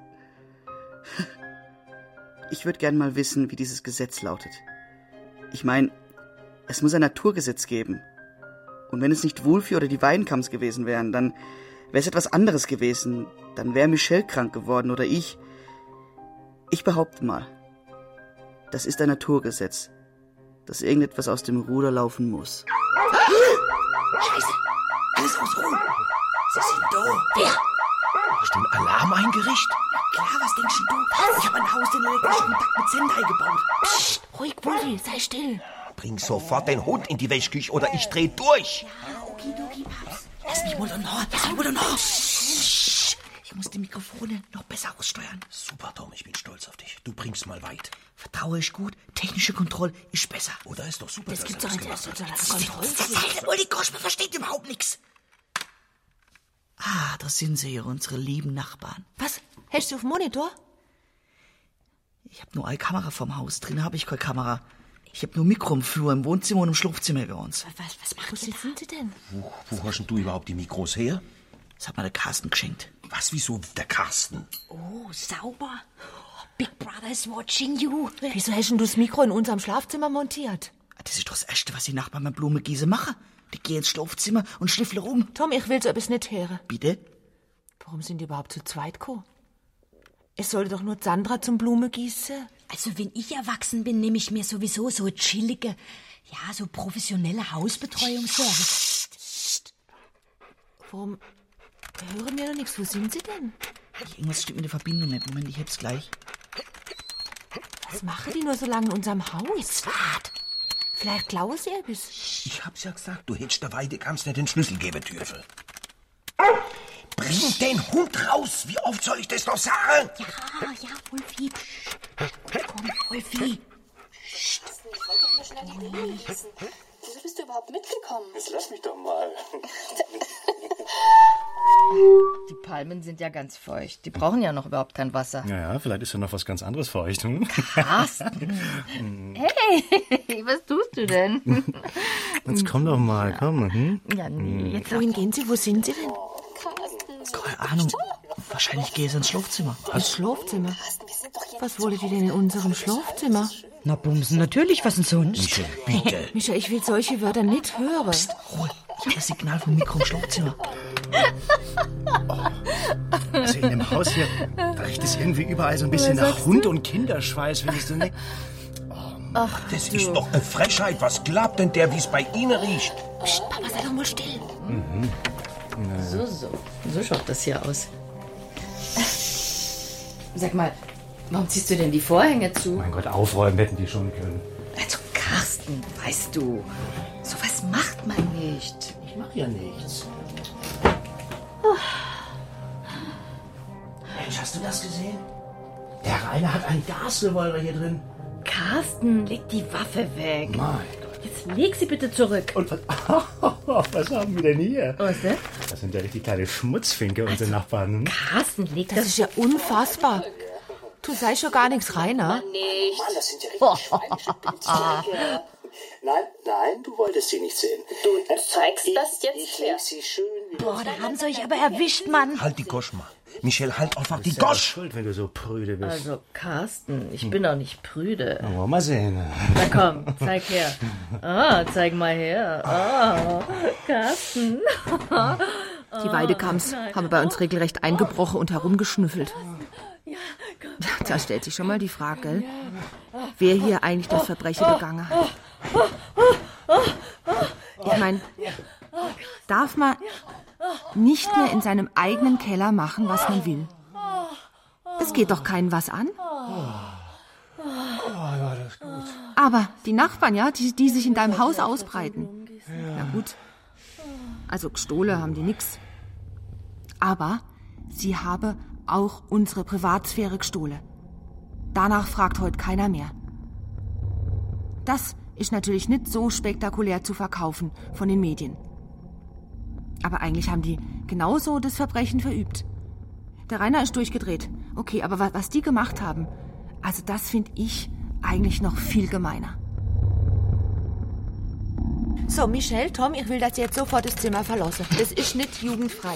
Ich würde gern mal wissen, wie dieses Gesetz lautet. Ich meine, es muss ein Naturgesetz geben. Und wenn es nicht Wulfi oder die Weidenkamps gewesen wären, dann wäre es etwas anderes gewesen. Dann wäre Michelle krank geworden oder ich. Ich behaupte mal, das ist ein Naturgesetz, dass irgendetwas aus dem Ruder laufen muss. Scheiße, alles aus Ruhe. Sie sind da. Wer? Hast du einen Alarm eingerichtet? Klar, was denkst du? Ich habe ein Haus den elektrischen Kontakt mit Sender eingebaut. Psst, ruhig, Wulfi, sei still. Bring sofort den Hund in die Wäschküche oder ich dreh durch. Ja, okidoki, Paps. Lass mich mal noch. Ich muss die Mikrofone noch besser aussteuern. Super, Tom, ich bin stolz auf dich. Du bringst mal weit. Vertraue ich gut. Technische Kontrolle ist besser. Oder ist doch super, das dass gibt's er doch das nicht. gemacht hat. Die Gospel versteht überhaupt nichts. Ah, da sind sie hier, unsere lieben Nachbarn. Was? Hast du auf dem Monitor? Ich habe nur eine Kamera vom Haus. Drin habe ich keine Kamera. Ich habe nur Mikro im Flur, im Wohnzimmer und im Schlafzimmer bei uns. Was macht Wo sitzen sie denn? Wo hast denn du überhaupt die Mikros her? Das hat mir der Carsten geschenkt. Was, wieso der Carsten? Oh, sauber. Big Brother is watching you. Wieso hast denn du das Mikro in unserem Schlafzimmer montiert? Das ist doch das Erste, was die Nachbarn mit Blumengieße machen. Die gehen ins Schlafzimmer und schnüffeln rum. Tom, ich will so etwas nicht hören. Bitte? Warum sind die überhaupt zu zweit gekommen? Es sollte doch nur Sandra zum Blumengießen. Also wenn ich erwachsen bin, nehme ich mir sowieso so chillige, ja, so professionelle Hausbetreuungsservice. Warum hören wir noch nichts? Wo sind sie denn? Irgendwas stimmt mit der Verbindung nicht. Moment, ich hab's gleich. Was machen die nur so lange in unserem Haus? Wart. Vielleicht klauen sie etwas. Ich hab's ja gesagt, du hättest der Weidekamps nicht den Schlüssel geben dürfen. Bring den Hund raus! Wie oft soll ich das noch sagen? Ja, Wulfi. Komm, Wulfi. Wieso bist du überhaupt mitgekommen? Jetzt lass mich doch mal. Die Palmen sind ja ganz feucht. Die brauchen ja noch überhaupt kein Wasser. Ja, vielleicht ist ja noch was ganz anderes feucht. Hm? Carsten. Hey, was tust du denn? Jetzt komm doch mal, komm. Hm? Ja, nee, jetzt Wohin gehen sie? Wo sind sie denn? Keine Ahnung. Wahrscheinlich gehe ich ins Schlafzimmer. Ins Schlafzimmer? Was wollt ihr denn in unserem Schlafzimmer? Na, bumsen, natürlich, was denn sonst? Michel, bitte. Micha, ich will solche Wörter nicht hören. Psst, Ruhe. Ich habe das Signal vom Mikro im Schlafzimmer. Also in dem Haus hier, da riecht es irgendwie überall so ein bisschen nach Hund und Kinderschweiß, findest du nicht? Ach, das ist doch eine Frechheit. Was glaubt denn der, wie es bei Ihnen riecht? Psst, Papa, sei doch mal still. So schaut das hier aus. Sag mal, warum ziehst du denn die Vorhänge zu? Mein Gott, aufräumen hätten die schon können. Also Carsten, weißt du, sowas macht man nicht. Ich mach ja nichts. Mensch, hast du das gesehen? Der Rainer hat einen Gasrevolver hier drin. Carsten, leg die Waffe weg. Mein Gott. Jetzt leg sie bitte zurück. Und was haben wir denn hier? Was denn? Das sind ja richtig kleine Schmutzfinke, unsere Nachbarn. Hm? Carsten, leg Das ist ja unfassbar. Du sei schon gar nichts, Rainer. Mann, das sind ja richtig schweinische Pilzstücke. Nein, du wolltest sie nicht sehen. Du zeigst das jetzt Ich her. leg sie schön wieder. Boah, da haben sie euch aber erwischt, Mann. Halt die Gosch mal. Michel, halt einfach die Ist ja Gosch. schuld, wenn du so prüde bist. Also Carsten, ich bin doch nicht prüde. Na, wollen wir mal sehen. Na komm, zeig her. Ah, zeig mal her. Ah, Carsten. Die Weidekams haben bei uns regelrecht eingebrochen und herumgeschnüffelt. Da stellt sich schon mal die Frage, gell? Wer hier eigentlich das Verbrechen begangen hat. Ich meine, darf man nicht mehr in seinem eigenen Keller machen, was man will? Das geht doch keinen was an. Ja, das ist gut. Aber die Nachbarn, ja, die sich in deinem Haus ausbreiten. Na gut. Also gestohlen haben die nix. Aber sie habe auch unsere Privatsphäre gestohlen. Danach fragt heute keiner mehr. Das ist natürlich nicht so spektakulär zu verkaufen von den Medien. Aber eigentlich haben die genauso das Verbrechen verübt. Der Rainer ist durchgedreht. Okay, aber was die gemacht haben, also das finde ich eigentlich noch viel gemeiner. So, Michelle, Tom, ich will, dass ihr jetzt sofort das Zimmer verlassen. Das ist nicht jugendfrei.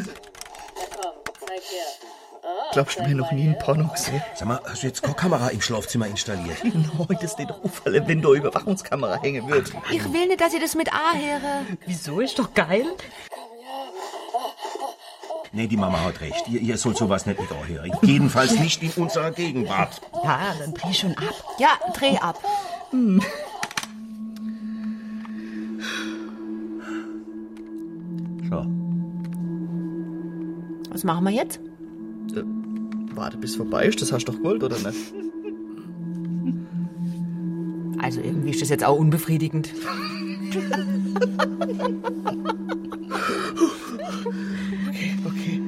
Glaubst du, mir noch nie ein Porno gesehen? Sag mal, hast du jetzt keine Kamera im Schlafzimmer installiert? Nein, das nicht auffallen, wenn da eine Überwachungskamera hängen wird. Ich will nicht, dass ihr das mit A höre. Wieso? Ist doch geil. Nee, die Mama hat recht. Ihr sollt sowas nicht mit anhören. Jedenfalls nicht in unserer Gegenwart. Ja, dann dreh schon ab. Ja, dreh ab. So. Was machen wir jetzt? Warte, bis vorbei ist, das hast du doch gewollt, oder nicht? Also irgendwie ist das jetzt auch unbefriedigend. Okay.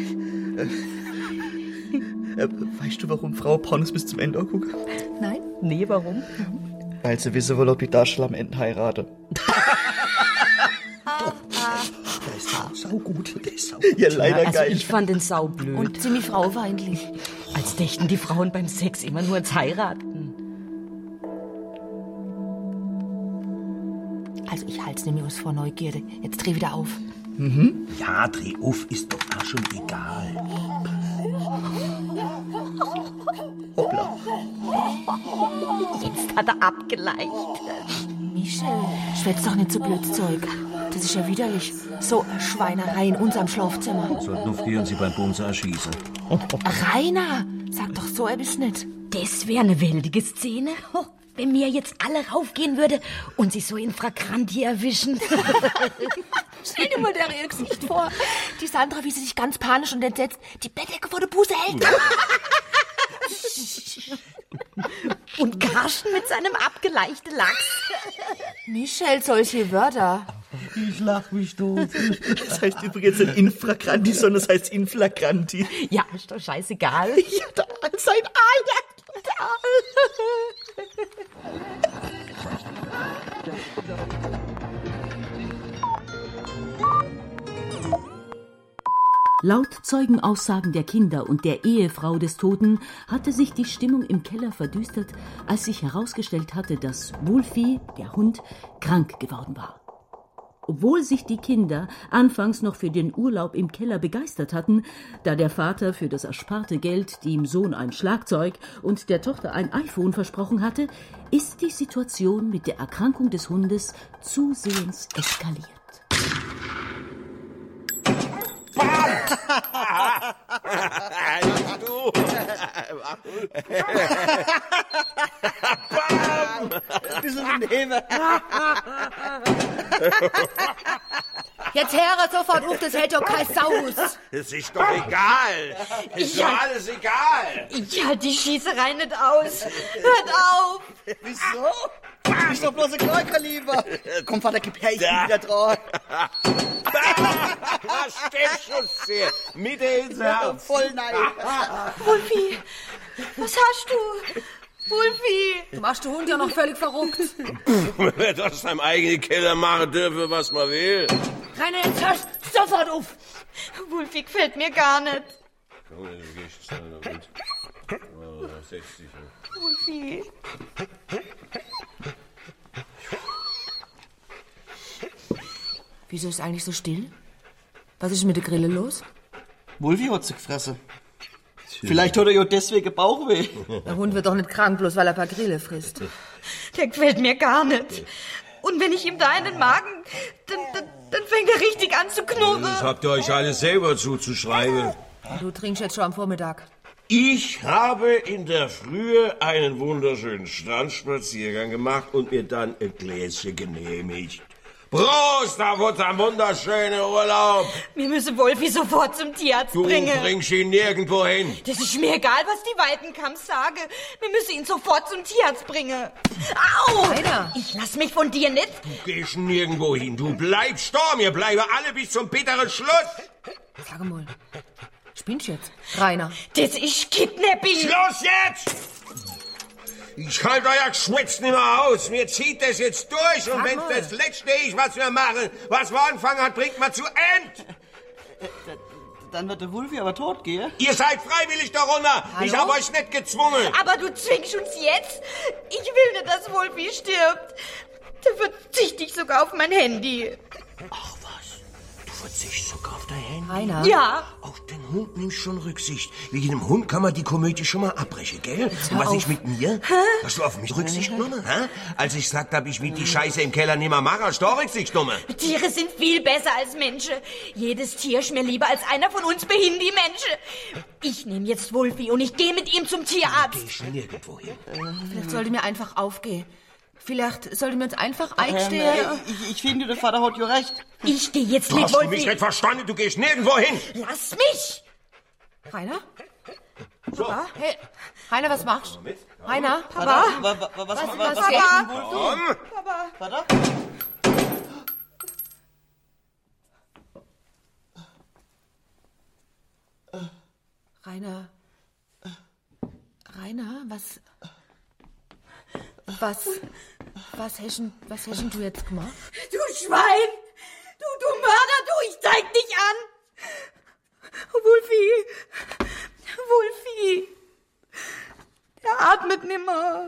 Weißt du, warum Frau Pornos bis zum Ende angucken? Nein? Nee, warum? Weil sie wissen will, ob ich Darschel am Ende heirate. Der ist saugut. Der ist sau. Ja, leider Also geil. ich fand den saublöd. Und ziemlich frauenfeindlich. Als dächten die Frauen beim Sex immer nur ans Heiraten. Also ich halt's nämlich aus vor Neugierde. Jetzt dreh wieder auf. Ja, dreh auf, ist doch auch schon egal. Hoppla. Jetzt hat er abgeleicht. Michel, schwätz doch nicht so blöd Zeug. Das ist ja widerlich. So eine Schweinerei in unserem Schlafzimmer. Sollten nur frieren Sie beim Bumser erschießen. Rainer, sag doch so etwas nicht. Das wäre eine wildige Szene. Oh, wenn mir jetzt alle raufgehen würde und sie so in Flagranti erwischen. Stell dir mal der ihr Gesicht vor. Die Sandra, wie sie sich ganz panisch und entsetzt die Bettdecke vor der Buße hält. Und Karsten mit seinem abgeleichten Lachs. Michel, solche Wörter. Ich lach mich tot. Das heißt übrigens nicht Infragranti, sondern das heißt Inflagranti. Ja, ist doch scheißegal. Ja, da sein Laut Zeugenaussagen der Kinder und der Ehefrau des Toten hatte sich die Stimmung im Keller verdüstert, als sich herausgestellt hatte, dass Wolfi, der Hund, krank geworden war. Obwohl sich die Kinder anfangs noch für den Urlaub im Keller begeistert hatten, da der Vater für das ersparte Geld dem Sohn ein Schlagzeug und der Tochter ein iPhone versprochen hatte, ist die Situation mit der Erkrankung des Hundes zusehends eskaliert. Ein bisschen nehmen. Jetzt höre sofort auf, das hält doch kein Saus. Das ist doch egal. Ist doch alles egal. Ich halte die Schießerei nicht aus. Hört auf. Wieso? Ist doch bloß ein Kleinkaliber. Komm, Vater, gib her, ich bin wieder dran. Was Steckschuss hier? Mitte ins Herz. Voll nein. Wolfi, was hast du? Wolfi! Du machst den Hund ja noch völlig verrückt. Wer das in seinem eigenen Keller machen dürfe, was man will. Rainer, jetzt hörst sofort auf. Wolfi gefällt mir gar nicht. Komm, du gehst dann damit. Oh, setz dich. Wolfi. Wieso ist eigentlich so still? Was ist mit der Grille los? Wolfi hat sie gefressen. Vielleicht hat er ja deswegen Bauchweh. Der Hund wird doch nicht krank, bloß weil er ein paar Grille frisst. Der gefällt mir gar nicht. Und wenn ich ihm da in den Magen, dann fängt er richtig an zu knurren. Das habt ihr euch alles selber zuzuschreiben. Du trinkst jetzt schon am Vormittag. Ich habe in der Frühe einen wunderschönen Strandspaziergang gemacht und mir dann ein Gläschen genehmigt. Prost auf unseren wunderschönen Urlaub. Wir müssen Wolfi sofort zum Tierarzt bringen. Du bringst ihn nirgendwo hin. Das ist mir egal, was die Weidenkamps sagen. Wir müssen ihn sofort zum Tierarzt bringen. Au! Alter. Ich lass mich von dir nicht. Du gehst nirgendwo hin. Du bleibst da. Wir bleiben alle bis zum bitteren Schluss. Sag mal, spinnst du jetzt? Rainer. Das ist Kidnapping. Schluss jetzt! Ich halte euer Geschwätz nicht mehr aus. Mir zieht das jetzt durch. Und wenn das Letzte ist, was wir machen, was wir anfangen hat, bringt man zu End. Dann wird der Wolfi aber tot gehen. Ihr seid freiwillig darunter. Hallo? Ich habe euch nicht gezwungen. Aber du zwingst uns jetzt? Ich will nicht, dass Wolfi stirbt. Der verzichtet sogar auf mein Handy. Ach was, du verzichtest sogar auf dein Handy? Rainer? Ja. Auf den Hund nimmst schon Rücksicht. Wegen dem Hund kann man die Komödie schon mal abbrechen, gell? Und was ist mit mir? Hast du auf mich Rücksicht genommen? Hä? Als ich gesagt habe, ich will die Scheiße im Keller nicht mehr machen, hast du auch Rücksicht genommen? Tiere sind viel besser als Menschen. Jedes Tier ist mir lieber als einer von uns behinderte Menschen. Ich nehme jetzt Wolfi und ich gehe mit ihm zum Tierarzt. Geh ich nirgendwo hin. Vielleicht sollte mir einfach aufgehen. Vielleicht sollte mir uns einfach einstehen. Ich finde, der Vater hat ja recht. Ich gehe jetzt Du mit hast Wolfi. mich nicht verstanden, du gehst nirgendwo hin. Lass mich! Rainer? So. Papa? Hey, Rainer, was machst du? Rainer? Papa? Was Papa? Komm. Papa? Vater? Rainer? Rainer, was hast denn du jetzt gemacht? Du Schwein! Du Mörder, du! Ich zeig dich an! Wolfi! Wolfi! Der atmet nimmer.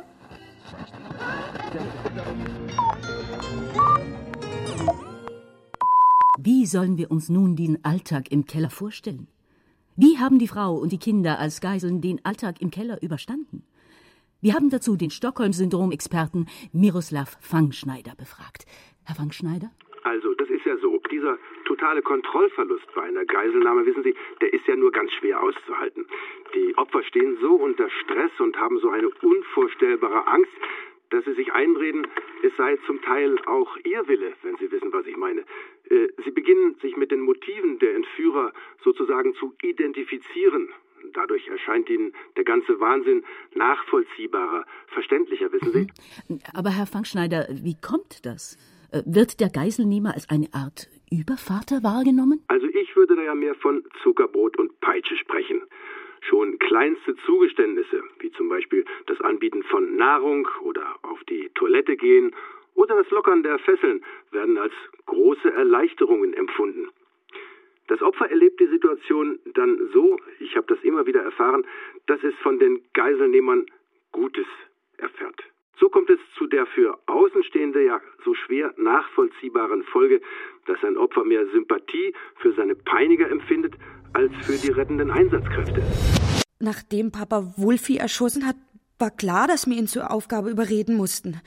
Wie sollen wir uns nun den Alltag im Keller vorstellen? Wie haben die Frau und die Kinder als Geiseln den Alltag im Keller überstanden? Wir haben dazu den Stockholm-Syndrom-Experten Miroslav Fangschneider befragt. Herr Fangschneider? Also, das ist ja so. Dieser totale Kontrollverlust bei einer Geiselnahme, wissen Sie, der ist ja nur ganz schwer auszuhalten. Die Opfer stehen so unter Stress und haben so eine unvorstellbare Angst, dass sie sich einreden, es sei zum Teil auch ihr Wille, wenn Sie wissen, was ich meine. Sie beginnen, sich mit den Motiven der Entführer sozusagen zu identifizieren. Dadurch erscheint ihnen der ganze Wahnsinn nachvollziehbarer, verständlicher, wissen Sie? Aber Herr Fangschneider, wie kommt das? Wird der Geiselnehmer als eine Art Übervater wahrgenommen? Also ich würde da ja mehr von Zuckerbrot und Peitsche sprechen. Schon kleinste Zugeständnisse, wie zum Beispiel das Anbieten von Nahrung oder auf die Toilette gehen oder das Lockern der Fesseln, werden als große Erleichterungen empfunden. Das Opfer erlebt die Situation dann so, ich habe das immer wieder erfahren, dass es von den Geiselnehmern Gutes erfährt. So kommt es zu der für Außenstehende ja so schwer nachvollziehbaren Folge, dass ein Opfer mehr Sympathie für seine Peiniger empfindet, als für die rettenden Einsatzkräfte. Nachdem Papa Wolfi erschossen hat, war klar, dass wir ihn zur Aufgabe überreden mussten.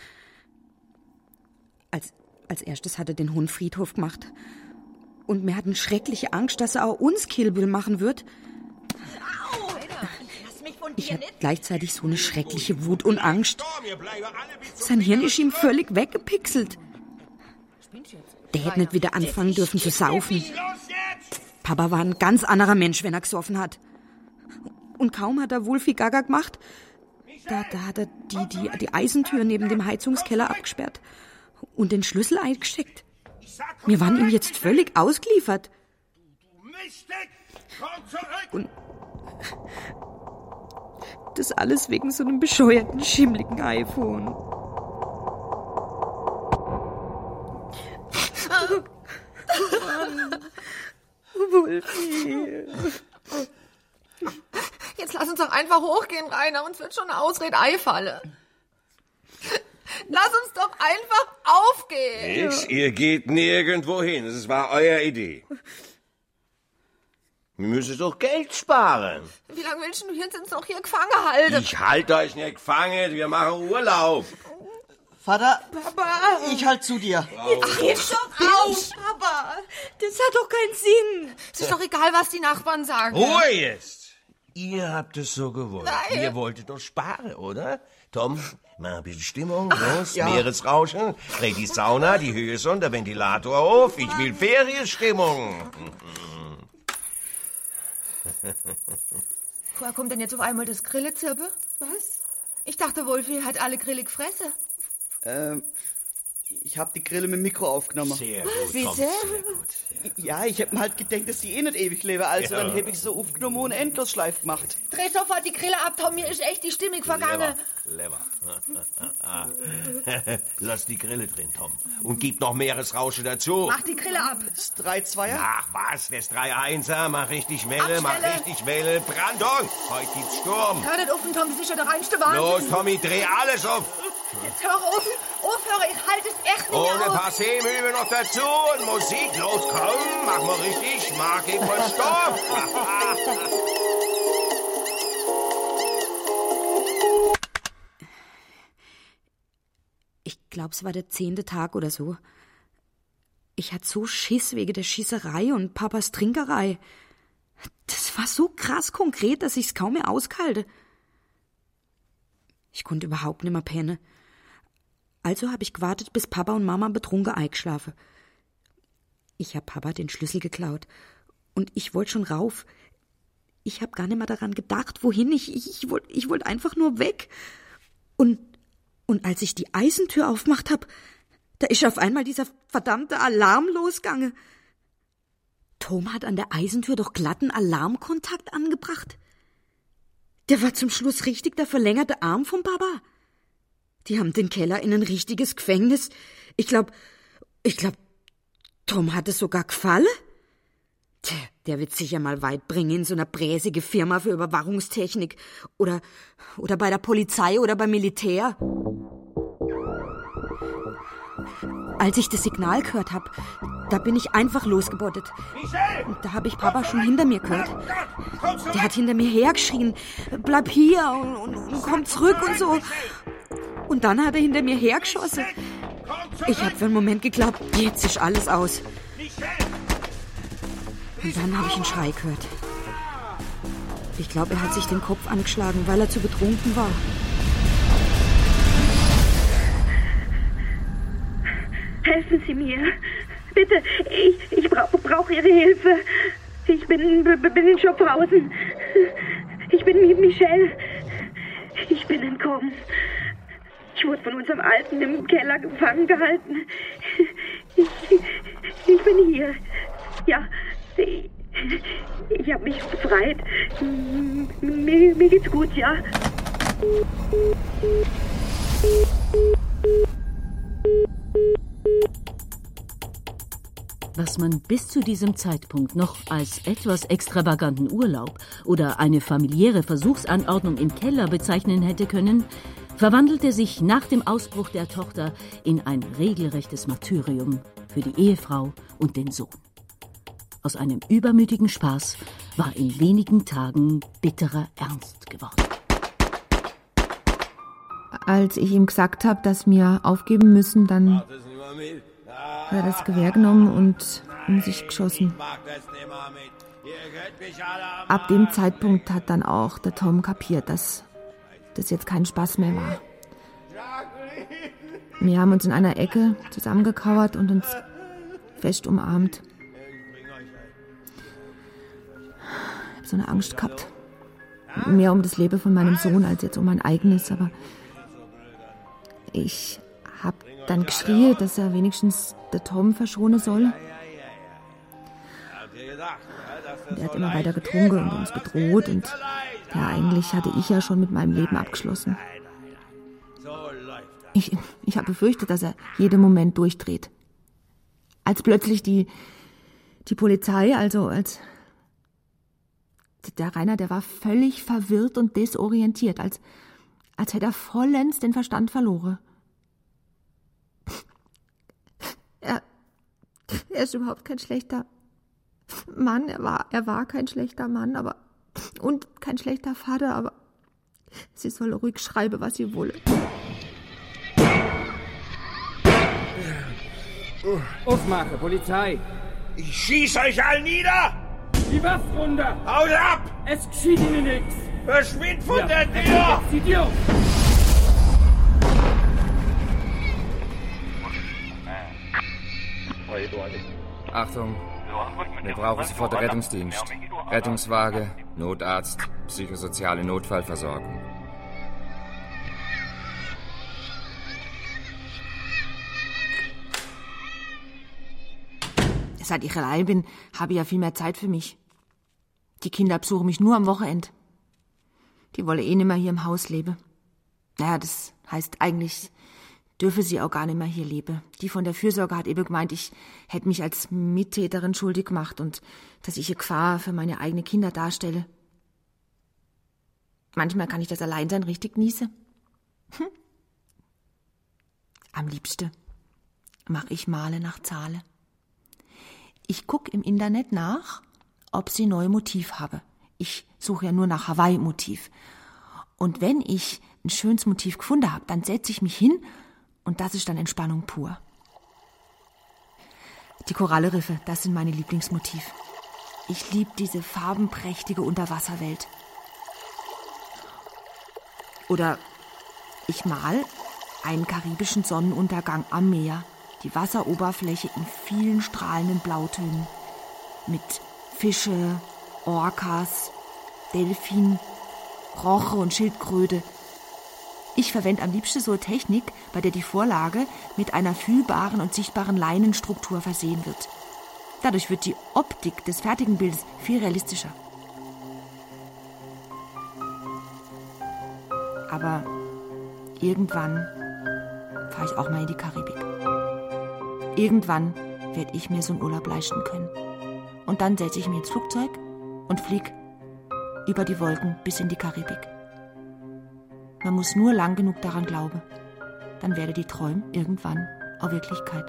Als erstes hat er den Hund Friedhof gemacht. Und wir hatten schreckliche Angst, dass er auch uns Kill Bill machen wird. Ich hatte gleichzeitig so eine schreckliche Wut und Angst. Sein Hirn ist ihm völlig weggepixelt. Der hätte nicht wieder anfangen dürfen zu saufen. Papa war ein ganz anderer Mensch, wenn er gesoffen hat. Und kaum hat er Wulfi Gaga gemacht, da hat er die Eisentür neben dem Heizungskeller abgesperrt und den Schlüssel eingesteckt. Wir waren ihm jetzt völlig ausgeliefert. Und das alles wegen so einem bescheuerten, schimmligen iPhone. Wulfi. Jetzt lass uns doch einfach hochgehen, Rainer. Uns wird schon eine Ausrede einfallen. Lass uns doch einfach aufgehen. Nix, ihr geht nirgendwo hin. Das war eure Idee. Wir müssen doch Geld sparen. Wie lange willst du uns noch hier gefangen halten? Ich halte euch nicht gefangen. Wir machen Urlaub. Vater, Papa, ich halt zu dir. Ach, jetzt doch auf, Papa. Das hat doch keinen Sinn. Es ist doch egal, was die Nachbarn sagen. Ruhe jetzt. Ihr habt es so gewollt. Nein. Ihr wolltet doch sparen, oder? Tom, mach ein bisschen Stimmung, los, ja. Meeresrauschen, dreh die Sauna, die Höhe und der Ventilator auf. Ich will Ferienstimmung. Woher kommt denn jetzt auf einmal das Grillezirpe? Was? Ich dachte, Wulfi hat alle Grille gefressen. Ich hab die Grille mit dem Mikro aufgenommen. Sehr gut, Bitte? Tom, sehr gut. Ja, ich hab mir halt gedacht, dass die nicht ewig leben. Also Ja. dann hab ich so aufgenommen und Endlosschleif gemacht. Dreh sofort die Grille ab, Tom. Mir ist echt die Stimmung vergangen. Lever. Lass die Grille drin, Tom. Und gib noch Meeresrauschen dazu. Mach die Grille ab. Das 3-2er? Ach was, das 3-1er. Mach richtig Welle, mach richtig Welle. Brandung. Heute gibt's Sturm. Hör nicht auf, Tom. Das ist ja der reinste Wahnsinn. Los, Tommy, dreh alles auf. Jetzt hör auf. Aufhöre, ich halte es echt nicht Und ein aus. paar Seemühle noch dazu und Musik. Los, komm, mach mal richtig. Mach eben mal Stopp. Ich glaube, es war der 10. Tag oder so. Ich hatte so Schiss wegen der Schießerei und Papas Trinkerei. Das war so krass konkret, dass ich's kaum mehr auskalte. Ich konnte überhaupt nicht mehr pennen. Also habe ich gewartet, bis Papa und Mama betrunken eingeschlafen. Ich habe Papa den Schlüssel geklaut. Und ich wollte schon rauf. Ich habe gar nicht mehr daran gedacht, wohin. Ich wollte einfach nur weg. Und als ich die Eisentür aufgemacht habe, da ist auf einmal dieser verdammte Alarm losgegangen. Tom hat an der Eisentür doch glatten Alarmkontakt angebracht. Der war zum Schluss richtig der verlängerte Arm vom Papa. Die haben den Keller in ein richtiges Gefängnis. Ich glaub, Tom hat es sogar gefallen. Tja, der wird sicher mal weit bringen in so einer bräsige Firma für Überwachungstechnik. Oder bei der Polizei oder beim Militär. Als ich das Signal gehört habe, da bin ich einfach losgebottet. Und da habe ich Papa schon hinter mir gehört. Der hat hinter mir hergeschrien, bleib hier und komm zurück und so. Und dann hat er hinter mir hergeschossen. Ich habe für einen Moment geglaubt, jetzt ist alles aus. Und dann habe ich einen Schrei gehört. Ich glaube, er hat sich den Kopf angeschlagen, weil er zu betrunken war. Helfen Sie mir. Bitte, ich brauche Ihre Hilfe. Ich bin in Schopfhausen. Ich bin Michelle. Ich bin entkommen. Ich wurde von unserem Alten im Keller gefangen gehalten. Ich bin hier. Ja, ich habe mich befreit. Mir geht's gut, ja. Was man bis zu diesem Zeitpunkt noch als etwas extravaganten Urlaub oder eine familiäre Versuchsanordnung im Keller bezeichnen hätte können, verwandelte sich nach dem Ausbruch der Tochter in ein regelrechtes Martyrium für die Ehefrau und den Sohn. Aus einem übermütigen Spaß war in wenigen Tagen bitterer Ernst geworden. Als ich ihm gesagt habe, dass wir aufgeben müssen, dann hat er das Gewehr genommen und um sich geschossen. Ab dem Zeitpunkt hat dann auch der Tom kapiert, dass das jetzt kein Spaß mehr war. Wir haben uns in einer Ecke zusammengekauert und uns fest umarmt. Ich habe so eine Angst gehabt. Mehr um das Leben von meinem Sohn als jetzt um mein eigenes, aber ich habe dann geschrien, dass er wenigstens der Tom verschonen soll. Und er hat immer weiter getrunken und uns bedroht und ja, eigentlich hatte ich ja schon mit meinem Leben abgeschlossen. Ich habe befürchtet, dass er jeden Moment durchdreht. Als plötzlich die Polizei, als der Rainer, der war völlig verwirrt und desorientiert, als hätte er vollends den Verstand verloren. Er ist überhaupt kein schlechter Mann, er war kein schlechter Mann, und kein schlechter Vater, aber sie soll ruhig schreiben, was sie wolle. Aufmache, Polizei! Ich schieß euch all nieder! Die Waffe runter! Haut ab! Es geschieht Ihnen nichts! Verschwind von der Tür! Zieh dir auf! Achtung, wir brauchen sofort den Rettungsdienst. Rettungswagen, Notarzt, psychosoziale Notfallversorgung. Seit ich allein bin, habe ich ja viel mehr Zeit für mich. Die Kinder besuchen mich nur am Wochenende. Die wollen eh nicht mehr hier im Haus leben. Naja, das heißt eigentlich, dürfe sie auch gar nicht mehr hier leben. Die von der Fürsorge hat eben gemeint, ich hätte mich als Mittäterin schuldig gemacht und dass ich eine Gefahr für meine eigenen Kinder darstelle. Manchmal kann ich das Alleinsein richtig genießen. Am liebsten mache ich Male nach Zahlen. Ich gucke im Internet nach, ob sie neue Motiv habe. Ich suche ja nur nach Hawaii-Motiv. Und wenn ich ein schönes Motiv gefunden habe, dann setze ich mich hin und das ist dann Entspannung pur. Die Korallenriffe, das sind meine Lieblingsmotiv. Ich liebe diese farbenprächtige Unterwasserwelt. Oder ich mal einen karibischen Sonnenuntergang am Meer. Die Wasseroberfläche in vielen strahlenden Blautönen. Mit Fische, Orcas, Delfin, Roche und Schildkröte. Ich verwende am liebsten so eine Technik, bei der die Vorlage mit einer fühlbaren und sichtbaren Leinenstruktur versehen wird. Dadurch wird die Optik des fertigen Bildes viel realistischer. Aber irgendwann fahre ich auch mal in die Karibik. Irgendwann werde ich mir so einen Urlaub leisten können. Und dann setze ich mich ins Flugzeug und fliege über die Wolken bis in die Karibik. Man muss nur lang genug daran glauben. Dann werde die Träume irgendwann auch Wirklichkeit.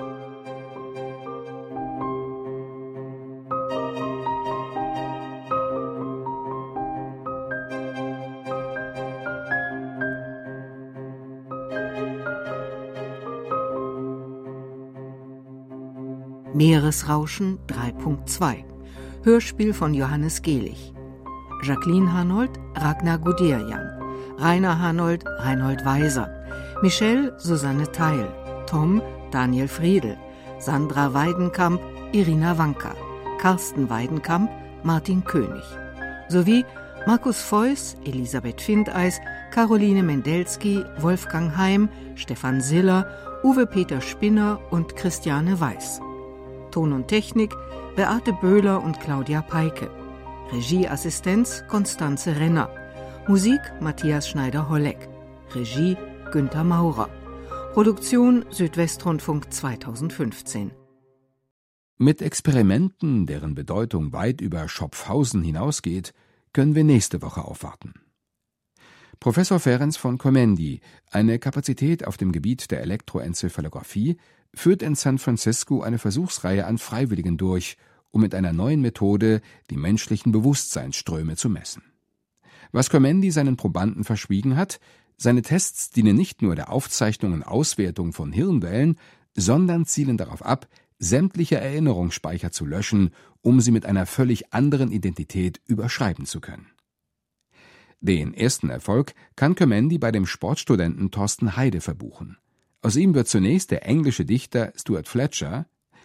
Meeresrauschen 3.2 Hörspiel von Johannes Gehlich. Jacqueline Hanold, Ragnar Guderian. Rainer Hanold, Reinhold Weiser. Michelle, Susanne Theil. Tom, Daniel Friedl. Sandra Weidenkamp, Irina Wanka. Carsten Weidenkamp, Martin König. Sowie Markus Feuß, Elisabeth Findeis, Caroline Mendelski, Wolfgang Heim, Stefan Siller, Uwe Peter Spinner und Christiane Weiß. Ton und Technik Beate Böhler und Claudia Peike. Regieassistenz Konstanze Renner. Musik Matthias Schneider-Holleck. Regie Günther Maurer. Produktion Südwestrundfunk 2015. Mit Experimenten, deren Bedeutung weit über Schopfhausen hinausgeht, können wir nächste Woche aufwarten. Professor Ferenc von Comendi, eine Kapazität auf dem Gebiet der Elektroenzephalographie, führt in San Francisco eine Versuchsreihe an Freiwilligen durch, um mit einer neuen Methode die menschlichen Bewusstseinsströme zu messen. Was Comendi seinen Probanden verschwiegen hat, seine Tests dienen nicht nur der Aufzeichnung und Auswertung von Hirnwellen, sondern zielen darauf ab, sämtliche Erinnerungsspeicher zu löschen, um sie mit einer völlig anderen Identität überschreiben zu können. Den ersten Erfolg kann Comendi bei dem Sportstudenten Thorsten Heide verbuchen. Aus ihm wird zunächst der englische Dichter Stuart Fletcher,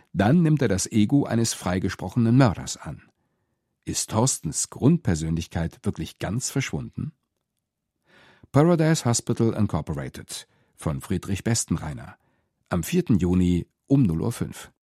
Dann nimmt er das Ego eines freigesprochenen Mörders an. Ist Thorstens Grundpersönlichkeit wirklich ganz verschwunden? Paradise Hospital Incorporated von Friedrich Bestenreiner. Am 4. Juni um 0:05 Uhr.